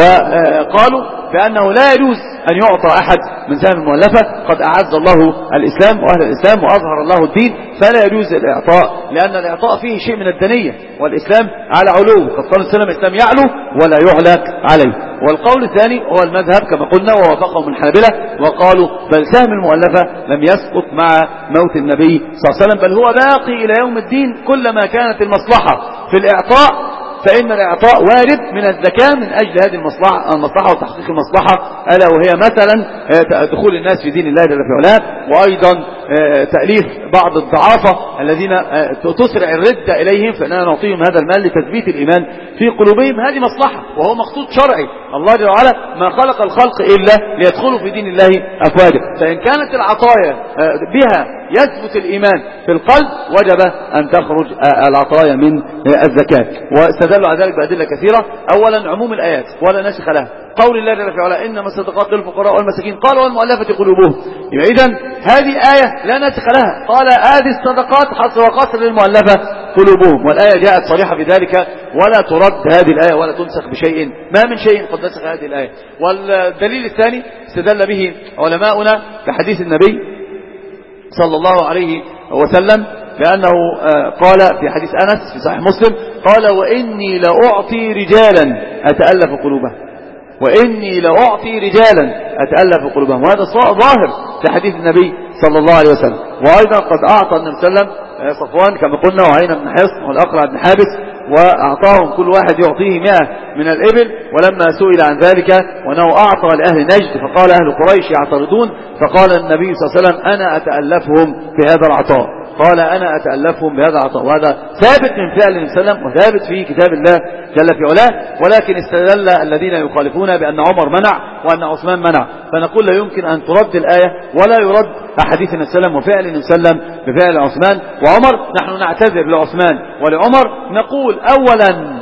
B: وقالوا بأنه لا يجوز أن يعطى أحد من سهم المؤلفة، قد أعز الله الإسلام وأهل الإسلام وأظهر الله الدين، فلا يجوز الإعطاء، لأن الإعطاء فيه شيء من الدنية، والإسلام على علو، قد قال السلام الإسلام يعلو ولا يعلى عليه. والقول الثاني هو المذهب كما قلنا ووافقهم الحنابلة، وقالوا بل سهم المؤلفة لم يسقط مع موت النبي صلى الله عليه وسلم، بل هو باقي إلى يوم الدين. كلما كانت المصلحة في الإعطاء فإن الإعطاء وارد من الزكاة من أجل هذه المصلحة وتحقيق المصلحة، ألا وهي مثلا دخول الناس في دين الله جل في علاه، وأيضا تأليف بعض الضعافة الذين تسرع الردة إليهم، فإننا نعطيهم هذا المال لتثبيت الإيمان في قلوبهم. هذه مصلحة وهو مقصود شرعي، الله جل وعلا ما خلق الخلق إلا ليدخلوا في دين الله أفواجا. فإن كانت العطايا بها يثبت الإيمان في القلب وجب أن تخرج العطايا من الزكاة. واستدلوا على ذلك بأدلة كثيرة. أولا عموم الآيات ولا ناسخ لها، قول الله جل وعلا إنما الصدقات للفقراء والمساكين، قال والمؤلفة قلوبهم. يبقى إذن هذه آية لا ناسخ لها، قال هذه الصدقات حصر وقصر للمؤلفة قلوبهم، والآية جاءت صريحة في ذلك ولا ترد هذه الآية ولا تنسخ بشيء، ما من شيء قد نسخ هذه الآية. والدليل الثاني استدل به علماؤنا بحديث النبي صلى الله عليه وسلم بأنه قال في حديث أنس في صحيح مسلم، قال وإني لأعطي رجالا أتألف قلوبهم، وإني لأعطي رجالا أتألف قلوبهم. وهذا ظاهر في حديث النبي صلى الله عليه وسلم. وأيضا قد أعطى النبي صلى الله عليه وسلم صفوان كما قلنا وعين بن حصن والأقرع بن حابس، وأعطاهم كل واحد يعطيه 100 من الإبل. ولما سئل عن ذلك وأنه أعطى لأهل نجد فقال أهل قريش يعترضون، فقال النبي صلى الله عليه وسلم أنا أتألفهم بهذا العطاء، قال أنا أتألفهم بهذا العطاء. وهذا ثابت من فعل النبي صلى الله عليه وسلم وثابت في كتاب الله جل في علاه. ولكن استدل الذين يخالفون بأن عمر منع وأن عثمان منع، فنقول لا يمكن أن ترد الآية ولا يرد أحاديث النبي صلى الله عليه وسلم وفعل النبي صلى الله عليه وسلم بفعل عثمان وعمر. نحن نعتذر لعثمان ولعمر، نقول أولا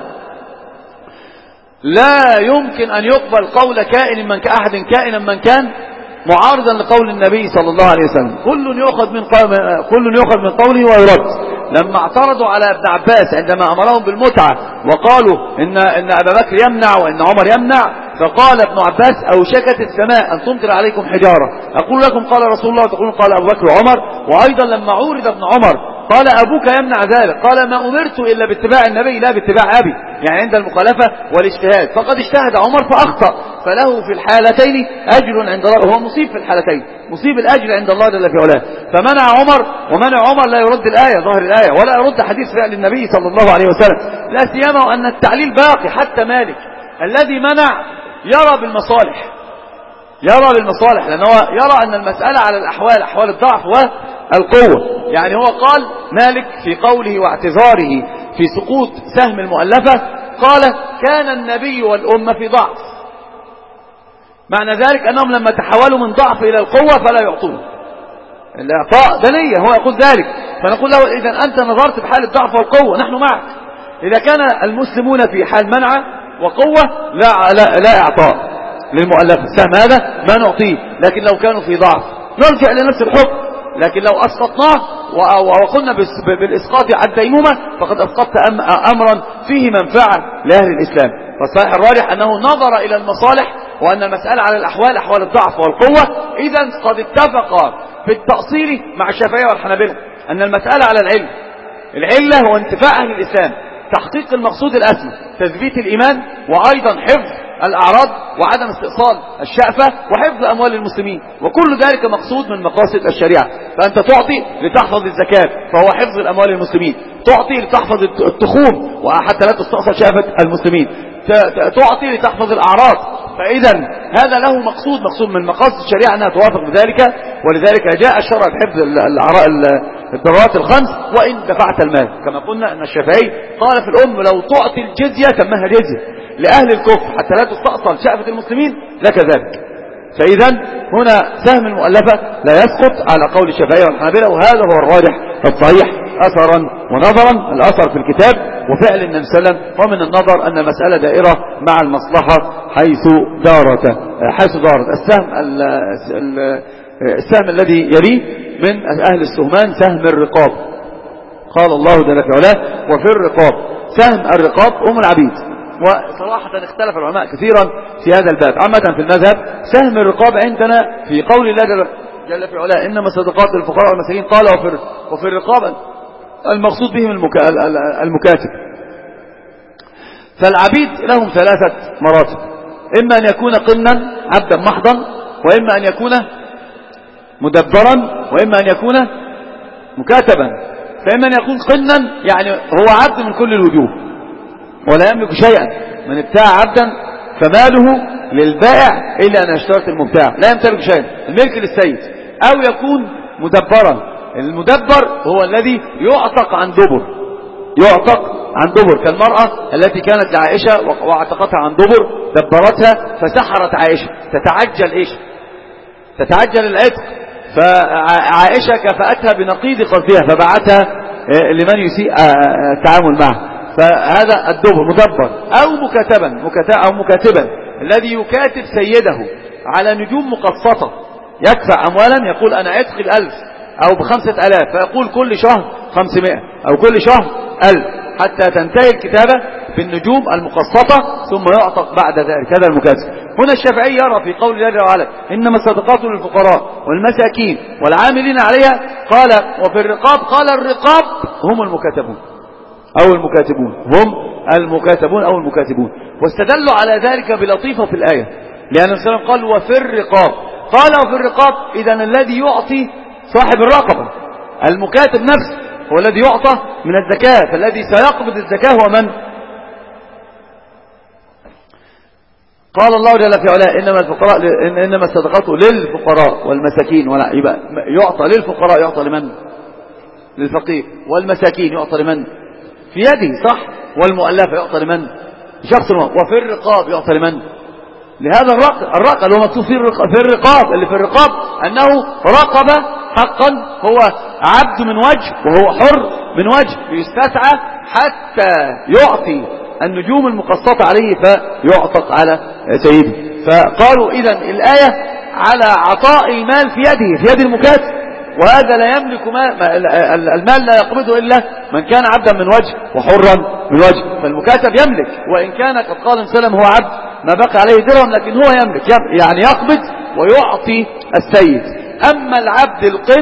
B: لا يمكن أن يقبل قول كائن من كأحد كائنا من كان معارضا لقول النبي صلى الله عليه وسلم، كل يؤخذ من قوله ويرد. لما اعترضوا على ابن عباس عندما أمرهم بالمتعة وقالوا إن أبا بكر يمنع وإن عمر يمنع، فقال ابن عباس أوشكت السماء أن تمطر عليكم حجارة، أقول لكم قال رسول الله وتقولون قال أبو بكر وعمر. وأيضا لما عورض ابن عمر قال أبوك يمنع ذلك؟ قال ما أمرت إلا باتباع النبي لا باتباع أبي، يعني عند المخالفة والاجتهاد. فقد اجتهد عمر فأخطأ، فله في الحالتين أجر عند الله، هو مصيب في الحالتين، مصيب الأجر عند الله جل في علاه. فمنع عمر، ومنع عمر لا يرد الآية، ظاهر الآية، ولا يرد حديث فعل النبي صلى الله عليه وسلم، لا سيما وأن التعليل باقي. حتى مالك الذي منع يرى بالمصالح، يرى بالمصالح، لأنه يرى أن المسألة على الأحوال، أحوال الضعف والقوة. يعني هو قال مالك في قوله واعتذاره في سقوط سهم المؤلفة، قال كان النبي والأمة في ضعف، معنى ذلك أنهم لما تحولوا من ضعف إلى القوة فلا يعطون، الإعطاء دنية، هو يقول ذلك. فنقول له إذن أنت نظرت بحال الضعف والقوة، نحن معك. إذا كان المسلمون في حال منع وقوة لا إعطاء للمؤلف، السهم هذا ما نعطيه. لكن لو كانوا في ضعف نرجع لنفس الحكم. لكن لو أسقطناه وقلنا بالإسقاط على الديمومة فقد أسقطت أمرا فيه منفعة لأهل الإسلام. فالصحيح الراجح أنه نظر إلى المصالح، وأن المسألة على الأحوال، أحوال الضعف والقوة. إذن قد اتفق في التأصيل مع الشافعية والحنابلة أن المسألة على العلم. العلة هو انتفاع أهل الإسلام، تحقيق المقصود الأسمى، تثبيت الإيمان، وأيضا حفظ الأعراض وعدم استئصال الشأفة وحفظ أموال المسلمين، وكل ذلك مقصود من مقاصد الشريعة. فأنت تعطي لتحفظ الزكاة فهو حفظ الأموال المسلمين، تعطي لتحفظ التخوم وحتى لا تستأصل شأفة المسلمين، تعطي لتحفظ الأعراض. فإذا هذا له مقصود من مقاصد الشريعة أنها توافق بذلك. ولذلك جاء الشرع بحفظ الضرورات الخمس وإن دفعت المال، كما قلنا أن الشافعي قال في الأم لو تعطي الجزية تمها جزية لأهل الكفر حتى لا تستأصل شأفة المسلمين لك ذلك. فإذا هنا سهم المؤلفة لا يسقط على قول الشافعية والحنابلة، وهذا هو الراجح الصحيح أثرا ونظرا، الأثر في الكتاب وفعل النبي صلى الله عليه وسلم، ومن النظر أن المسألة دائرة مع المصلحة حيث دارت. السهم الذي يليه من أهل السهمان سهم الرقاب. قال الله جل وعلا وفي الرقاب، سهم الرقاب هم العبيد. وصراحة اختلف العلماء كثيرا في هذا الباب. عامة في المذهب سهم الرقاب عندنا في قول الله جل في علاه إنما الصدقات للفقراء والمساكين، قال وفي الرقاب المقصود بهم المكاتب. فالعبيد لهم ثلاثة مراتب، إما أن يكون قنا عبدا محضا، وإما أن يكون مدبرا، وإما أن يكون مكاتبا. فإما أن يكون قنا يعني هو عبد من كل الوجوه ولا يملك شيئا، من ابتاع عبدا فماله للبائع إلا أن يشترط المبتاع، لا يمتلك شيئا، الملك للسيد. أو يكون مدبرا، المدبر هو الذي يعتق عن دبر، يعتق عن دبر، كالمرأة التي كانت لعائشة واعتقتها عن دبر، دبرتها فسحرت عائشة، تتعجل العتق، فعائشة كفأتها بنقيض قصدها فبعتها لمن يسيء التعامل معه. فهذا الدبر مدبر. أو مكاتبا الذي يكاتب سيده على نجوم مقسطة، يدفع أموالا يقول أنا عتق 1000 أو ب5000، فيقول كل شهر 500 أو كل شهر 1000 حتى تنتهي الكتابة بالنجوم المقسطة ثم يعتق بعد ذلك. هذا المكاتب. هنا الشافعي يرى في قول الله تعالى إنما الصدقات للفقراء والمساكين والعاملين عليها، قال وفي الرقاب، قال الرقاب هم المكاتبون أو المكاتبون. واستدلوا على ذلك بلطيفة في الآية، لأن الرسول قال وفي الرقاب، قال وفي الرقاب إذا الذي يعطي صاحب الرقبة، المكاتب نفسه هو الذي يعطى من الزكاة، فالذي سيقبض الزكاة هو من؟ قال الله جل في علاه إنما الصدقات للفقراء والمساكين، ولا يبقى يعطى للفقراء، يعطى لمن؟ للفقير. والمساكين يعطى لمن؟ في يده، صح؟ والمؤلفة يعطى لمن؟ شخص. وفي الرقاب يعطى لمن؟ لهذا الرقب اللي هو مكتوب في الرقاب، اللي في الرقاب أنه رقب حقا، هو عبد من وجه وهو حر من وجه، يستسعى حتى يعطي النجوم المقسطة عليه فيعتق على سيده. فقالوا إذن الآية على عطاء المال في يده، في يد المكاتب، وهذا لا يملك المال لا يقبضه إلا من كان عبدا من وجه وحرا من وجه. فالمكاتب يملك، وإن كان قد قال وسلم هو عبد ما بقى عليه درهم، لكن هو يملك، يعني يقبض ويعطي السيد. أما العبد القن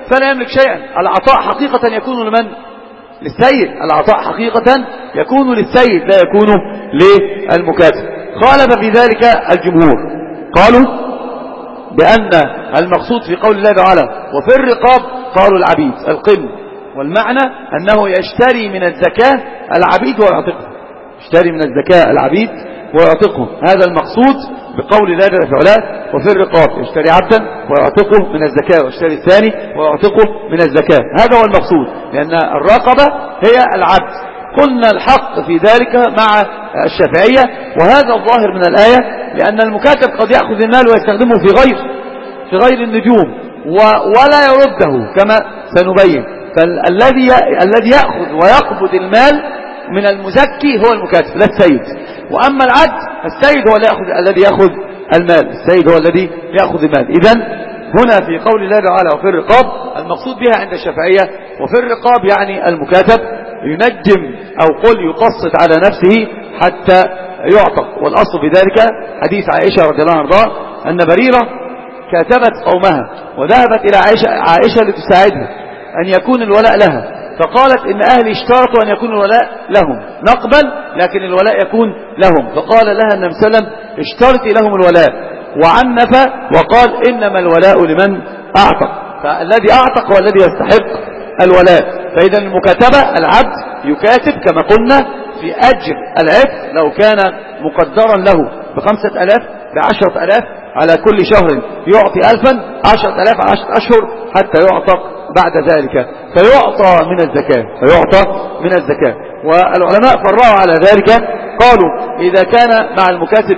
B: فلا يملك شيئا. العطاء حقيقة يكون لمن؟ للسيد. العطاء حقيقة يكون للسيد لا يكون للمكاتب. خالف في ذلك الجمهور، قالوا بأن المقصود في قول الله تعالى وفي الرقاب قالوا العبيد القن، والمعنى أنه يشتري من الزكاة العبيد ويعتقهم، يشتري من الزكاة العبيد ويعتقهم. هذا المقصود بقول الله جل وعلا وفي الرقاب، يشتري عبدا ويعتقه من الزكاة، ويشتري الثاني ويعتقه من الزكاة. هذا هو المقصود، لأن الرقبة هي العبد. قلنا الحق في ذلك مع الشافعية، وهذا الظاهر من الآية، لأن المكاتب قد يأخذ المال ويستخدمه في غير النجوم ولا يرده كما سنبين. فالذي يأخذ ويقبض المال من المزكي هو المكاتب لا السيد. وأما العبد السيد هو الذي يأخذ المال، السيد هو الذي يأخذ المال. إذن هنا في قول الله تعالى وفي الرقاب المقصود بها عند الشافعية وفي الرقاب يعني المكاتب ينجم أو قل يقصد على نفسه حتى يعتق. والأصل في ذلك حديث عائشة رضي الله عنها أن بريرة كاتبت قومها وذهبت إلى عائشة لتساعدها أن يكون الولاء لها، فقالت إن أهلي اشترطوا أن يكون الولاء لهم، نقبل لكن الولاء يكون لهم. فقال لها النبي صلى الله عليه وسلم اشترطي لهم الولاء، وعنف وقال إنما الولاء لمن أعتق، فالذي أعتق هو الذي يستحق الولاء. فإذا المكاتبة العبد يكاتب كما قلنا في أجر العتق لو كان مقدرا له ب5,000 ب10,000 على كل شهر يعطي 1000 10,000 على 10 أشهر حتى يعتق بعد ذلك فيعطى من الزكاة. والعلماء فرعوا على ذلك، قالوا إذا كان مع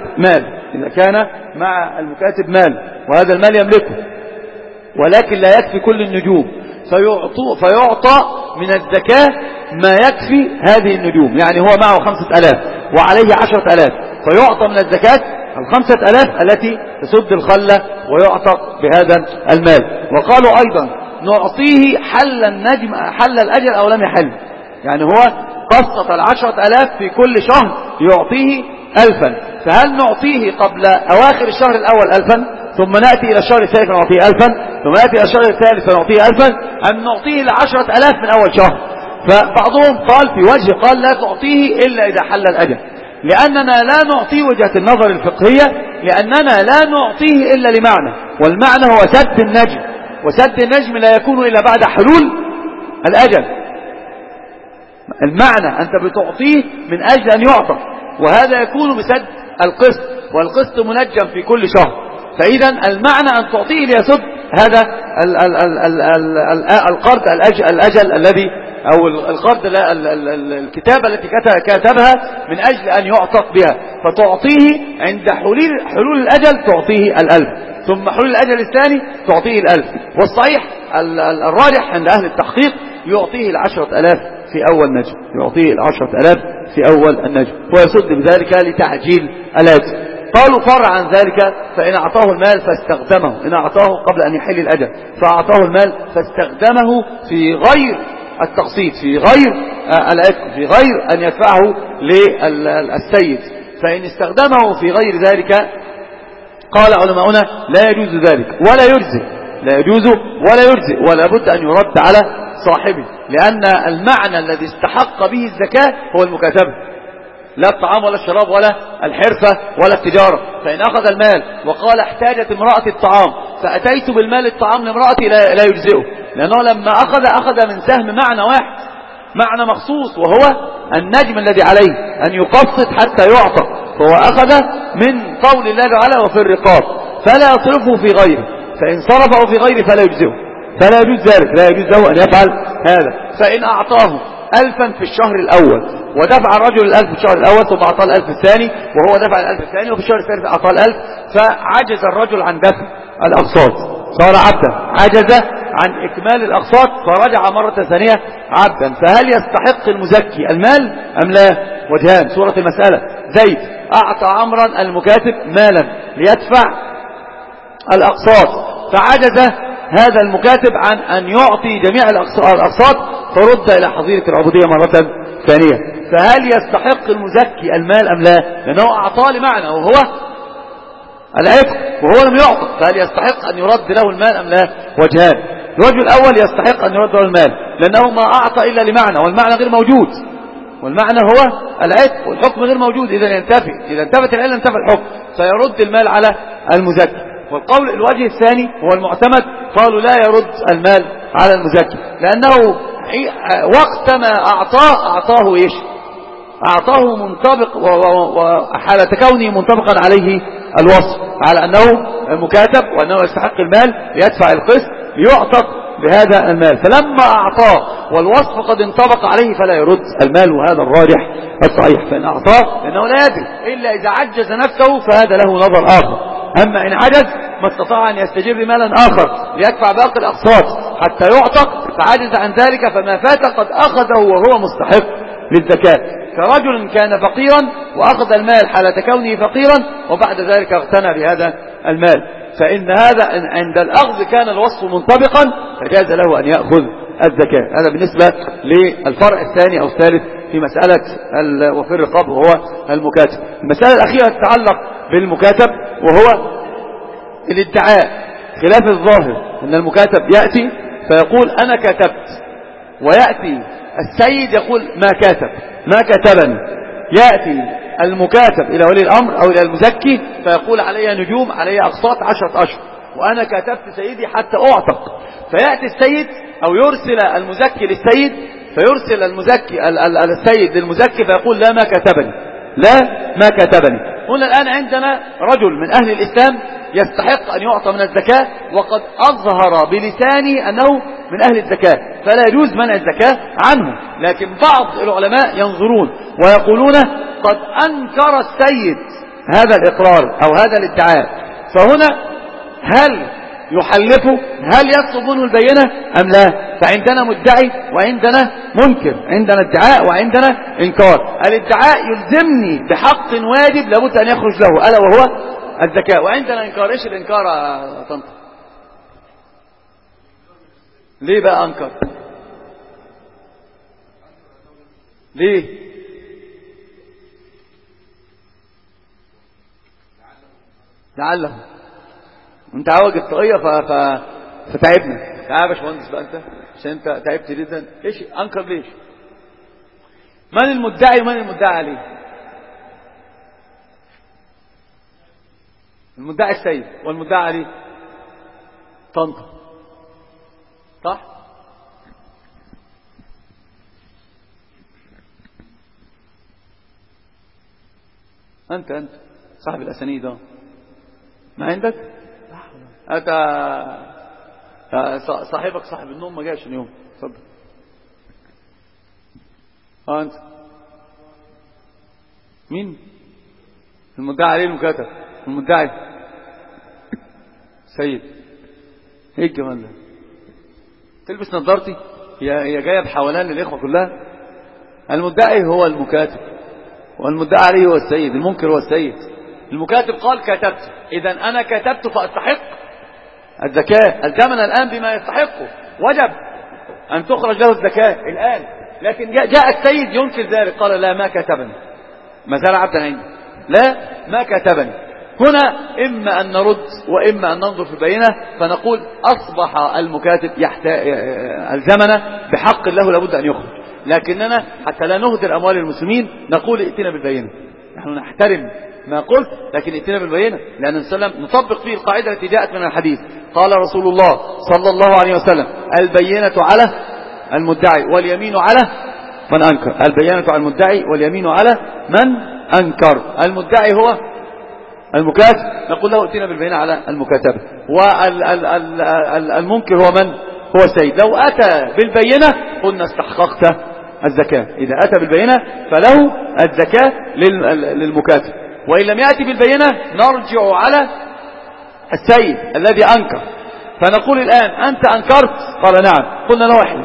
B: المكاتب مال وهذا المال يملكه ولكن لا يكفي كل النجوم فيعطى من الزكاة ما يكفي هذه النجوم. يعني هو معه 5,000 وعليه 10,000 فيعطى من الزكاة 5,000 التي تسد الخلة ويعتق بهذا المال. وقالوا أيضا نعطيه حل الأجل أو لم يحل، يعني هو قسط 10,000 في كل شهر يعطيه 1,000، فهل نعطيه قبل أواخر الشهر الأول 1,000 ثم نأتي إلى الشهر الثالث فنعطيه 1,000 ثم نأتي إلى الشهر الثالث فنعطيه 1,000 أم نعطيه 10,000 من أول شهر؟ فبعضهم قال في وجه قال لا تعطيه إلا إذا حل الأجل، لأننا لا نعطيه وجهة النظر الفقهية، لأننا لا نعطيه إلا لمعنى، والمعنى هو سد النجم، وسد النجم لا يكون إلا بعد حلول الأجل. المعنى أنت بتعطيه من أجل أن يعطى، وهذا يكون بسد القسط، والقسط منجم في كل شهر. فإذا المعنى أن تعطيه ليسد هذا القرض الأجل الذي أو القرض الكتابة التي كتبها من أجل أن يعتق بها، فتعطيه عند حلول الأجل تعطيه 1,000 ثم حلول الأجل الثاني تعطيه 1,000. والصحيح الراجح عند أهل التحقيق يعطيه 10,000 في أول نجم، يعطيه 10,000 في أول النجم ويسد بذلك لتعجيل الأجل. قالوا فرع عن ذلك فإن أعطاه المال فاستخدمه، إن أعطاه قبل أن يحل الأجل فأعطاه المال فاستخدمه في غير التقسيط، في غير العتق، في غير أن يدفعه للسيد، فإن استخدمه في غير ذلك قال علماؤنا لا يجوز ذلك ولا يجزئ، لا يجوز ولا يجزئ، ولا بد أن يرد على صاحبه، لأن المعنى الذي استحق به الزكاة هو المكاتبة، لا الطعام ولا الشراب ولا الحرفة ولا التجارة. فإن أخذ المال وقال احتاجت امرأتي الطعام فأتيت بالمال الطعام لامرأتي لا يجزئه، لأنه لما أخذ من سهم معنى واحد، معنى مخصوص، وهو النجم الذي عليه أن يقسط حتى يعتق، فهو أخذ من قول الله تعالى وفي الرقاب فلا يصرفه في غيره، فإن صرفه في غيره فلا يجزئه، فلا يجوز ذلك، لا يجوز له أن يفعل هذا. فإن أعطاه 1,000 في الشهر الأول ودفع الرجل 1,000 في الشهر الأول ثم أعطاه 1,000 الثاني وهو دفع 1,000 الثاني وفي الشهر الثالث أعطاه 1,000، فعجز الرجل عن دفع الأقساط صار عبدا، عجز عن إكمال الأقساط فرجع مرة ثانية عبدا، فهل يستحق المزكي المال أم لا؟ وجهان. سورة المسألة زيد أعطى عمرا المكاتب مالا ليدفع الأقساط فعجز هذا المكاتب عن أن يعطي جميع الأقساط فرد إلى حظيرة العبودية مرة ثانية، فهل يستحق المزكي المال أم لا؟ لأنه أعطاه لمعنى وهو العتق وهو لم يعتق، فهل يستحق أن يرد له المال أم لا؟ وجهان. الوجه الأول يستحق أن يرد له المال لأنه ما أعطى إلا لمعنى، والمعنى غير موجود، والمعنى هو العتق والحكم غير موجود. إذا انتفت العلة انتفى الحكم، فيرد المال على المزكي. والقول الوجه الثاني هو المعتمد، قالوا لا يرد المال على المزكي لأنه وقت ما أعطاه إيش؟ أعطاه منطبق، وحالة كونه منطبقا عليه الوصف على أنه مكاتب وأنه يستحق المال ليدفع القسط ليعتق بهذا المال، فلما أعطاه والوصف قد انطبق عليه فلا يرد المال، وهذا الراجح الصحيح. فإن أعطاه لأنه لا يدري إلا إذا عجز نفسه فهذا له نظر آخر. أما إن عجز ما استطاع أن يستجيب مالا آخر ليدفع باقي الأقساط حتى يعتق فعجز عن ذلك، فما فات قد أخذه وهو مستحق للزكاة، كرجل كان فقيرا وأخذ المال حالة كونه فقيرا وبعد ذلك اغتنى بهذا المال، فإن هذا عند الأخذ كان الوصف منطبقا فجاز له أن يأخذ الزكاة. هذا بالنسبة للفرع الثاني أو الثالث في مسألة وفي الرقاب وهو المكاتب. المسألة الأخيرة تتعلق بالمكاتب وهو الادعاء، خلاف الظاهر أن المكاتب يأتي فيقول أنا كتبت، ويأتي السيد يقول ما كتبني. يأتي المكاتب إلى ولي الأمر أو إلى المزكي فيقول علي نجوم، علي أقساط 10 أشهر، وأنا كتبت سيدي حتى أعتق. فيأتي السيد أو يرسل المزكي للسيد، فيرسل المزكي السيد للمزكي فيقول لا ما كتبني. هنا الآن عندنا رجل من أهل الإسلام يستحق أن يعطى من الزكاة وقد أظهر بلسانه أنه من أهل الزكاة، فلا يجوز منع الزكاة عنه. لكن بعض العلماء ينظرون ويقولون قد أنكر السيد هذا الإقرار أو هذا الادعاء، فهنا هل يحلفه؟ هل يطلب منه البينة أم لا؟ فعندنا مدعي وعندنا منكر، عندنا ادعاء وعندنا إنكار. الادعاء يلزمني بحق واجب لابد أن يخرج له ألا وهو الزكاة، وعندنا إنكار. إيش الإنكار يا طنط؟ ليه بقى أنكر؟ ليه؟ لعله انت عوج الطاقية فتعبنا. تعال يا باشمهندس بقى انت، عشان انت تعبت جدا. ليش انكر؟ ليش؟ من المدعي ومن المدعي عليه؟ المدعي السيد والمدعي عليه طنطا، صح؟ انت صاحب الاسانيد ده ما عندك؟ انت صاحبك صاحب النوم ما جاش اليوم، اتفضل. انت مين المدعي عليه؟ المكاتب المدعي سيد. ايه الجمال ده؟ تلبس نظارتي؟ هي جايه بحولان للاخوه كلها. المدعي هو المكاتب والمدعي عليه هو السيد، المنكر هو السيد. المكاتب قال كتبت، اذا انا كتبت فاستحق الزكاة، الزمن الآن بما يستحقه، وجب أن تخرج له الزكاة الآن. لكن جاء السيد ينكر ذلك، قال لا ما كتبني، ما زال عبدا عندي، لا ما كتبني. هنا إما أن نرد وإما أن ننظر في البينة، فنقول أصبح المكاتب الزمن بحق له لابد أن يخرج، لكننا حتى لا نهدر أموال المسلمين نقول ائتنا بالبينة. نحن نحترم ما قلت لكن ائتنا بالبينة، لأن السلام نطبق فيه القاعدة التي جاءت من الحديث. قال رسول الله صلى الله عليه وسلم البينة على المدعي واليمين على من أنكر. البينة على المدعي واليمين على من أنكر. المدعي هو المكاتب، نقول له ائتنا بالبينة على المكاتبة، والمنكر هو من؟ هو السيد. لو أتى بالبينة قلنا استحققت الزكاة، إذا أتى بالبينة فله الزكاة للمكاتب، وإن لم يأتي بالبينة نرجع على السيد الذي أنكر، فنقول الآن أنت أنكرت؟ قال نعم. قلنا له احلف.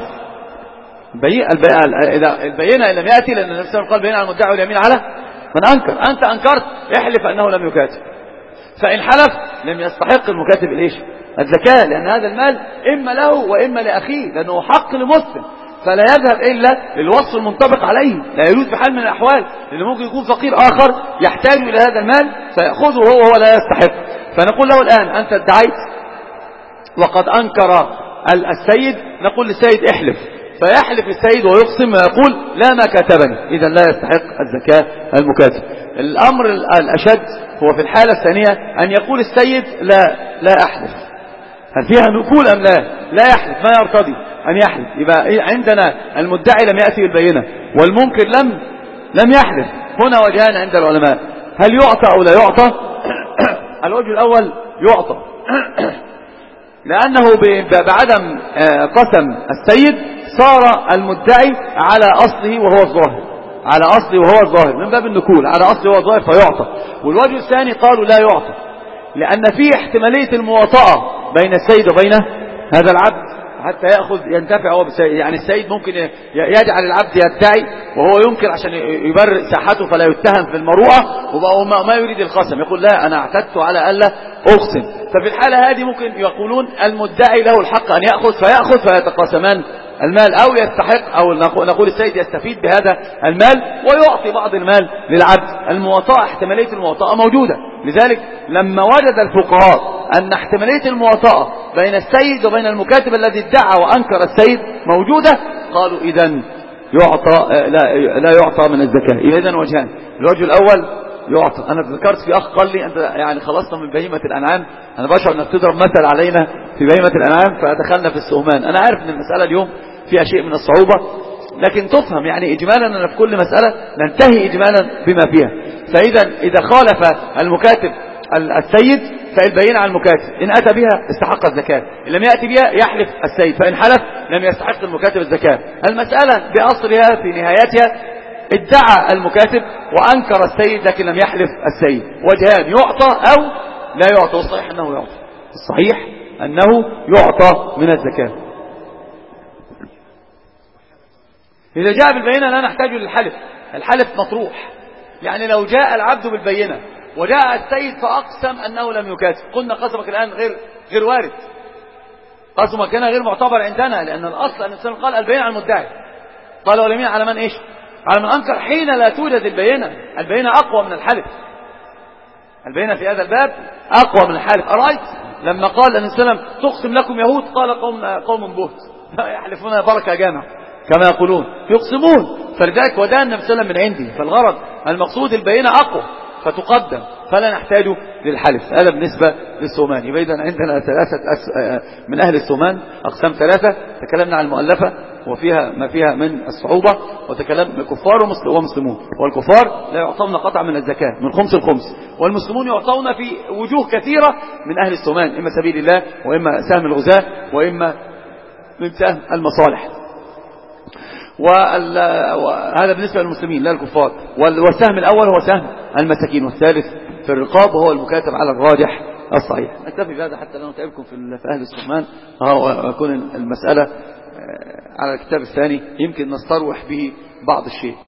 B: إذا البينة إن لم يأتي، لأن النبي صلى الله عليه وسلم قال بينة على المدعي واليمين على من أنكر. أنت أنكرت، احلف أنه لم يكاتب. فإن حلف لم يستحق المكاتب إيش؟ الزكاة، لأن هذا المال إما له وإما لأخيه، لأنه حق لمسلم، فلا يذهب إلا للوصف المنطبق عليه، لا يجوز بحال من الأحوال، لأنه ممكن يكون فقير آخر يحتاج إلى هذا المال فيأخذه هو وهو لا يستحق. فنقول له الآن أنت ادعيت وقد أنكر السيد نقول للسيد احلف، فيحلف السيد ويقسم ويقول لا ما كاتبني، إذا لا يستحق الزكاة المكاتب. الأمر الأشد هو في الحالة الثانية أن يقول السيد لا أحلف. هل فيها نقول أم لا يحلف، ما يرتضي أن يحلف. يبقى عندنا المدعي لم يأتي بالبينة والمنكر لم يحلف. هنا وجهان عند العلماء، هل يعطى أو لا يعطى؟ الوجه الأول يعطى لأنه بعدم قسم السيد صار المدعي على أصله وهو الظاهر، من باب النكول على أصله وهو الظاهر فيعطى. والوجه الثاني قالوا لا يعطى لأن فيه احتمالية المواطأة بين السيد وبين هذا العبد حتى ينتفع هو بالسيد. يعني السيد ممكن يجعل العبد يدعي وهو ينكر عشان يبرئ ساحته فلا يتهم في المروءة وما يريد القسم، يقول لا أنا اعتدت على ألا أقسم. ففي الحالة هذه ممكن يقولون المدعي له الحق أن فيأخذ فيتقاسمان المال، أو يستحق، أو نقول السيد يستفيد بهذا المال ويعطي بعض المال للعبد. المواطأة احتمالية المواطأة موجودة. لذلك لما وجد الفقهاء أن احتمالية المواطأة بين السيد وبين المكاتب الذي ادعى وأنكر السيد موجودة، قالوا إذن يعطى لا يعطى من الزكاة. إذن وجهان، الوجه الأول يعطى. أنا ذكرت في أخ قال لي أنت يعني خلصنا من بهيمة الأنعام، أنا بشعر أنك تضرب مثل علينا في بهيمة الأنعام فدخلنا في السهمان. أنا عارف أن المسألة اليوم فيها شيء من الصعوبة، لكن تفهم يعني إجمالا أن في كل مسألة ننتهي إجمالا بما فيها. إذا خالف المكاتب السيد فالبين على المكاتب، إن أتى بها استحق الزكاة، إن لم يأتي بها يحلف السيد، فإن حلف لم يستحق المكاتب الزكاة. المسألة بأصلها في نهايتها ادعى المكاتب وأنكر السيد لكن لم يحلف السيد. وجهان، يعطى أو لا يعطى. والصحيح أنه يعطى، الصحيح أنه يعطى من الزكاة. إذا جاء بالبينة لا نحتاج للحلف، الحلف مطروح. يعني لو جاء العبد بالبينة وجاء السيد فأقسم أنه لم يكاتب، قلنا قسمك الآن غير وارد، قسمك هنا غير معتبر عندنا، لأن الأصل أن الإنسان قال البينة على المدعي، قال واليمين على من إيش؟ على من أنكر. حين لا توجد البينة أقوى من الحلف. البينة في هذا الباب أقوى من الحلف. أرأيت لما قال النبي صلى الله عليه وسلم تقسم لكم يهود، قال قوم بهت يحلفون بركة جامع كما يقولون، يقسمون. فلذلك ودان النبي صلى الله عليه وسلم من عندي. فالغرض المقصود البينة أقوى فتقدم، فلا نحتاج للحلف. هذا بالنسبة للسومان. يبقى إذن عندنا من أهل السومان أقسام ثلاثة. تكلمنا عن المؤلفة وفيها ما فيها من الصعوبة، وتكلمنا كفار ومسلمون. والكفار لا يعطون قطع من الزكاة من خمس الخمس، والمسلمون يعطون في وجوه كثيرة من أهل السومان، إما سبيل الله وإما سهم الغزاة وإما من سهم المصالح. وهذا بالنسبة للمسلمين لا الكفار. والسهم الأول هو سهم المساكين، والثالث في الرقاب وهو المكاتب على الراجح الصحيح. نكتفي بهذا حتى لا نتعبكم في أهل السهمان، ويكون المسألة على الكتاب الثاني يمكن نستروح به بعض الشيء.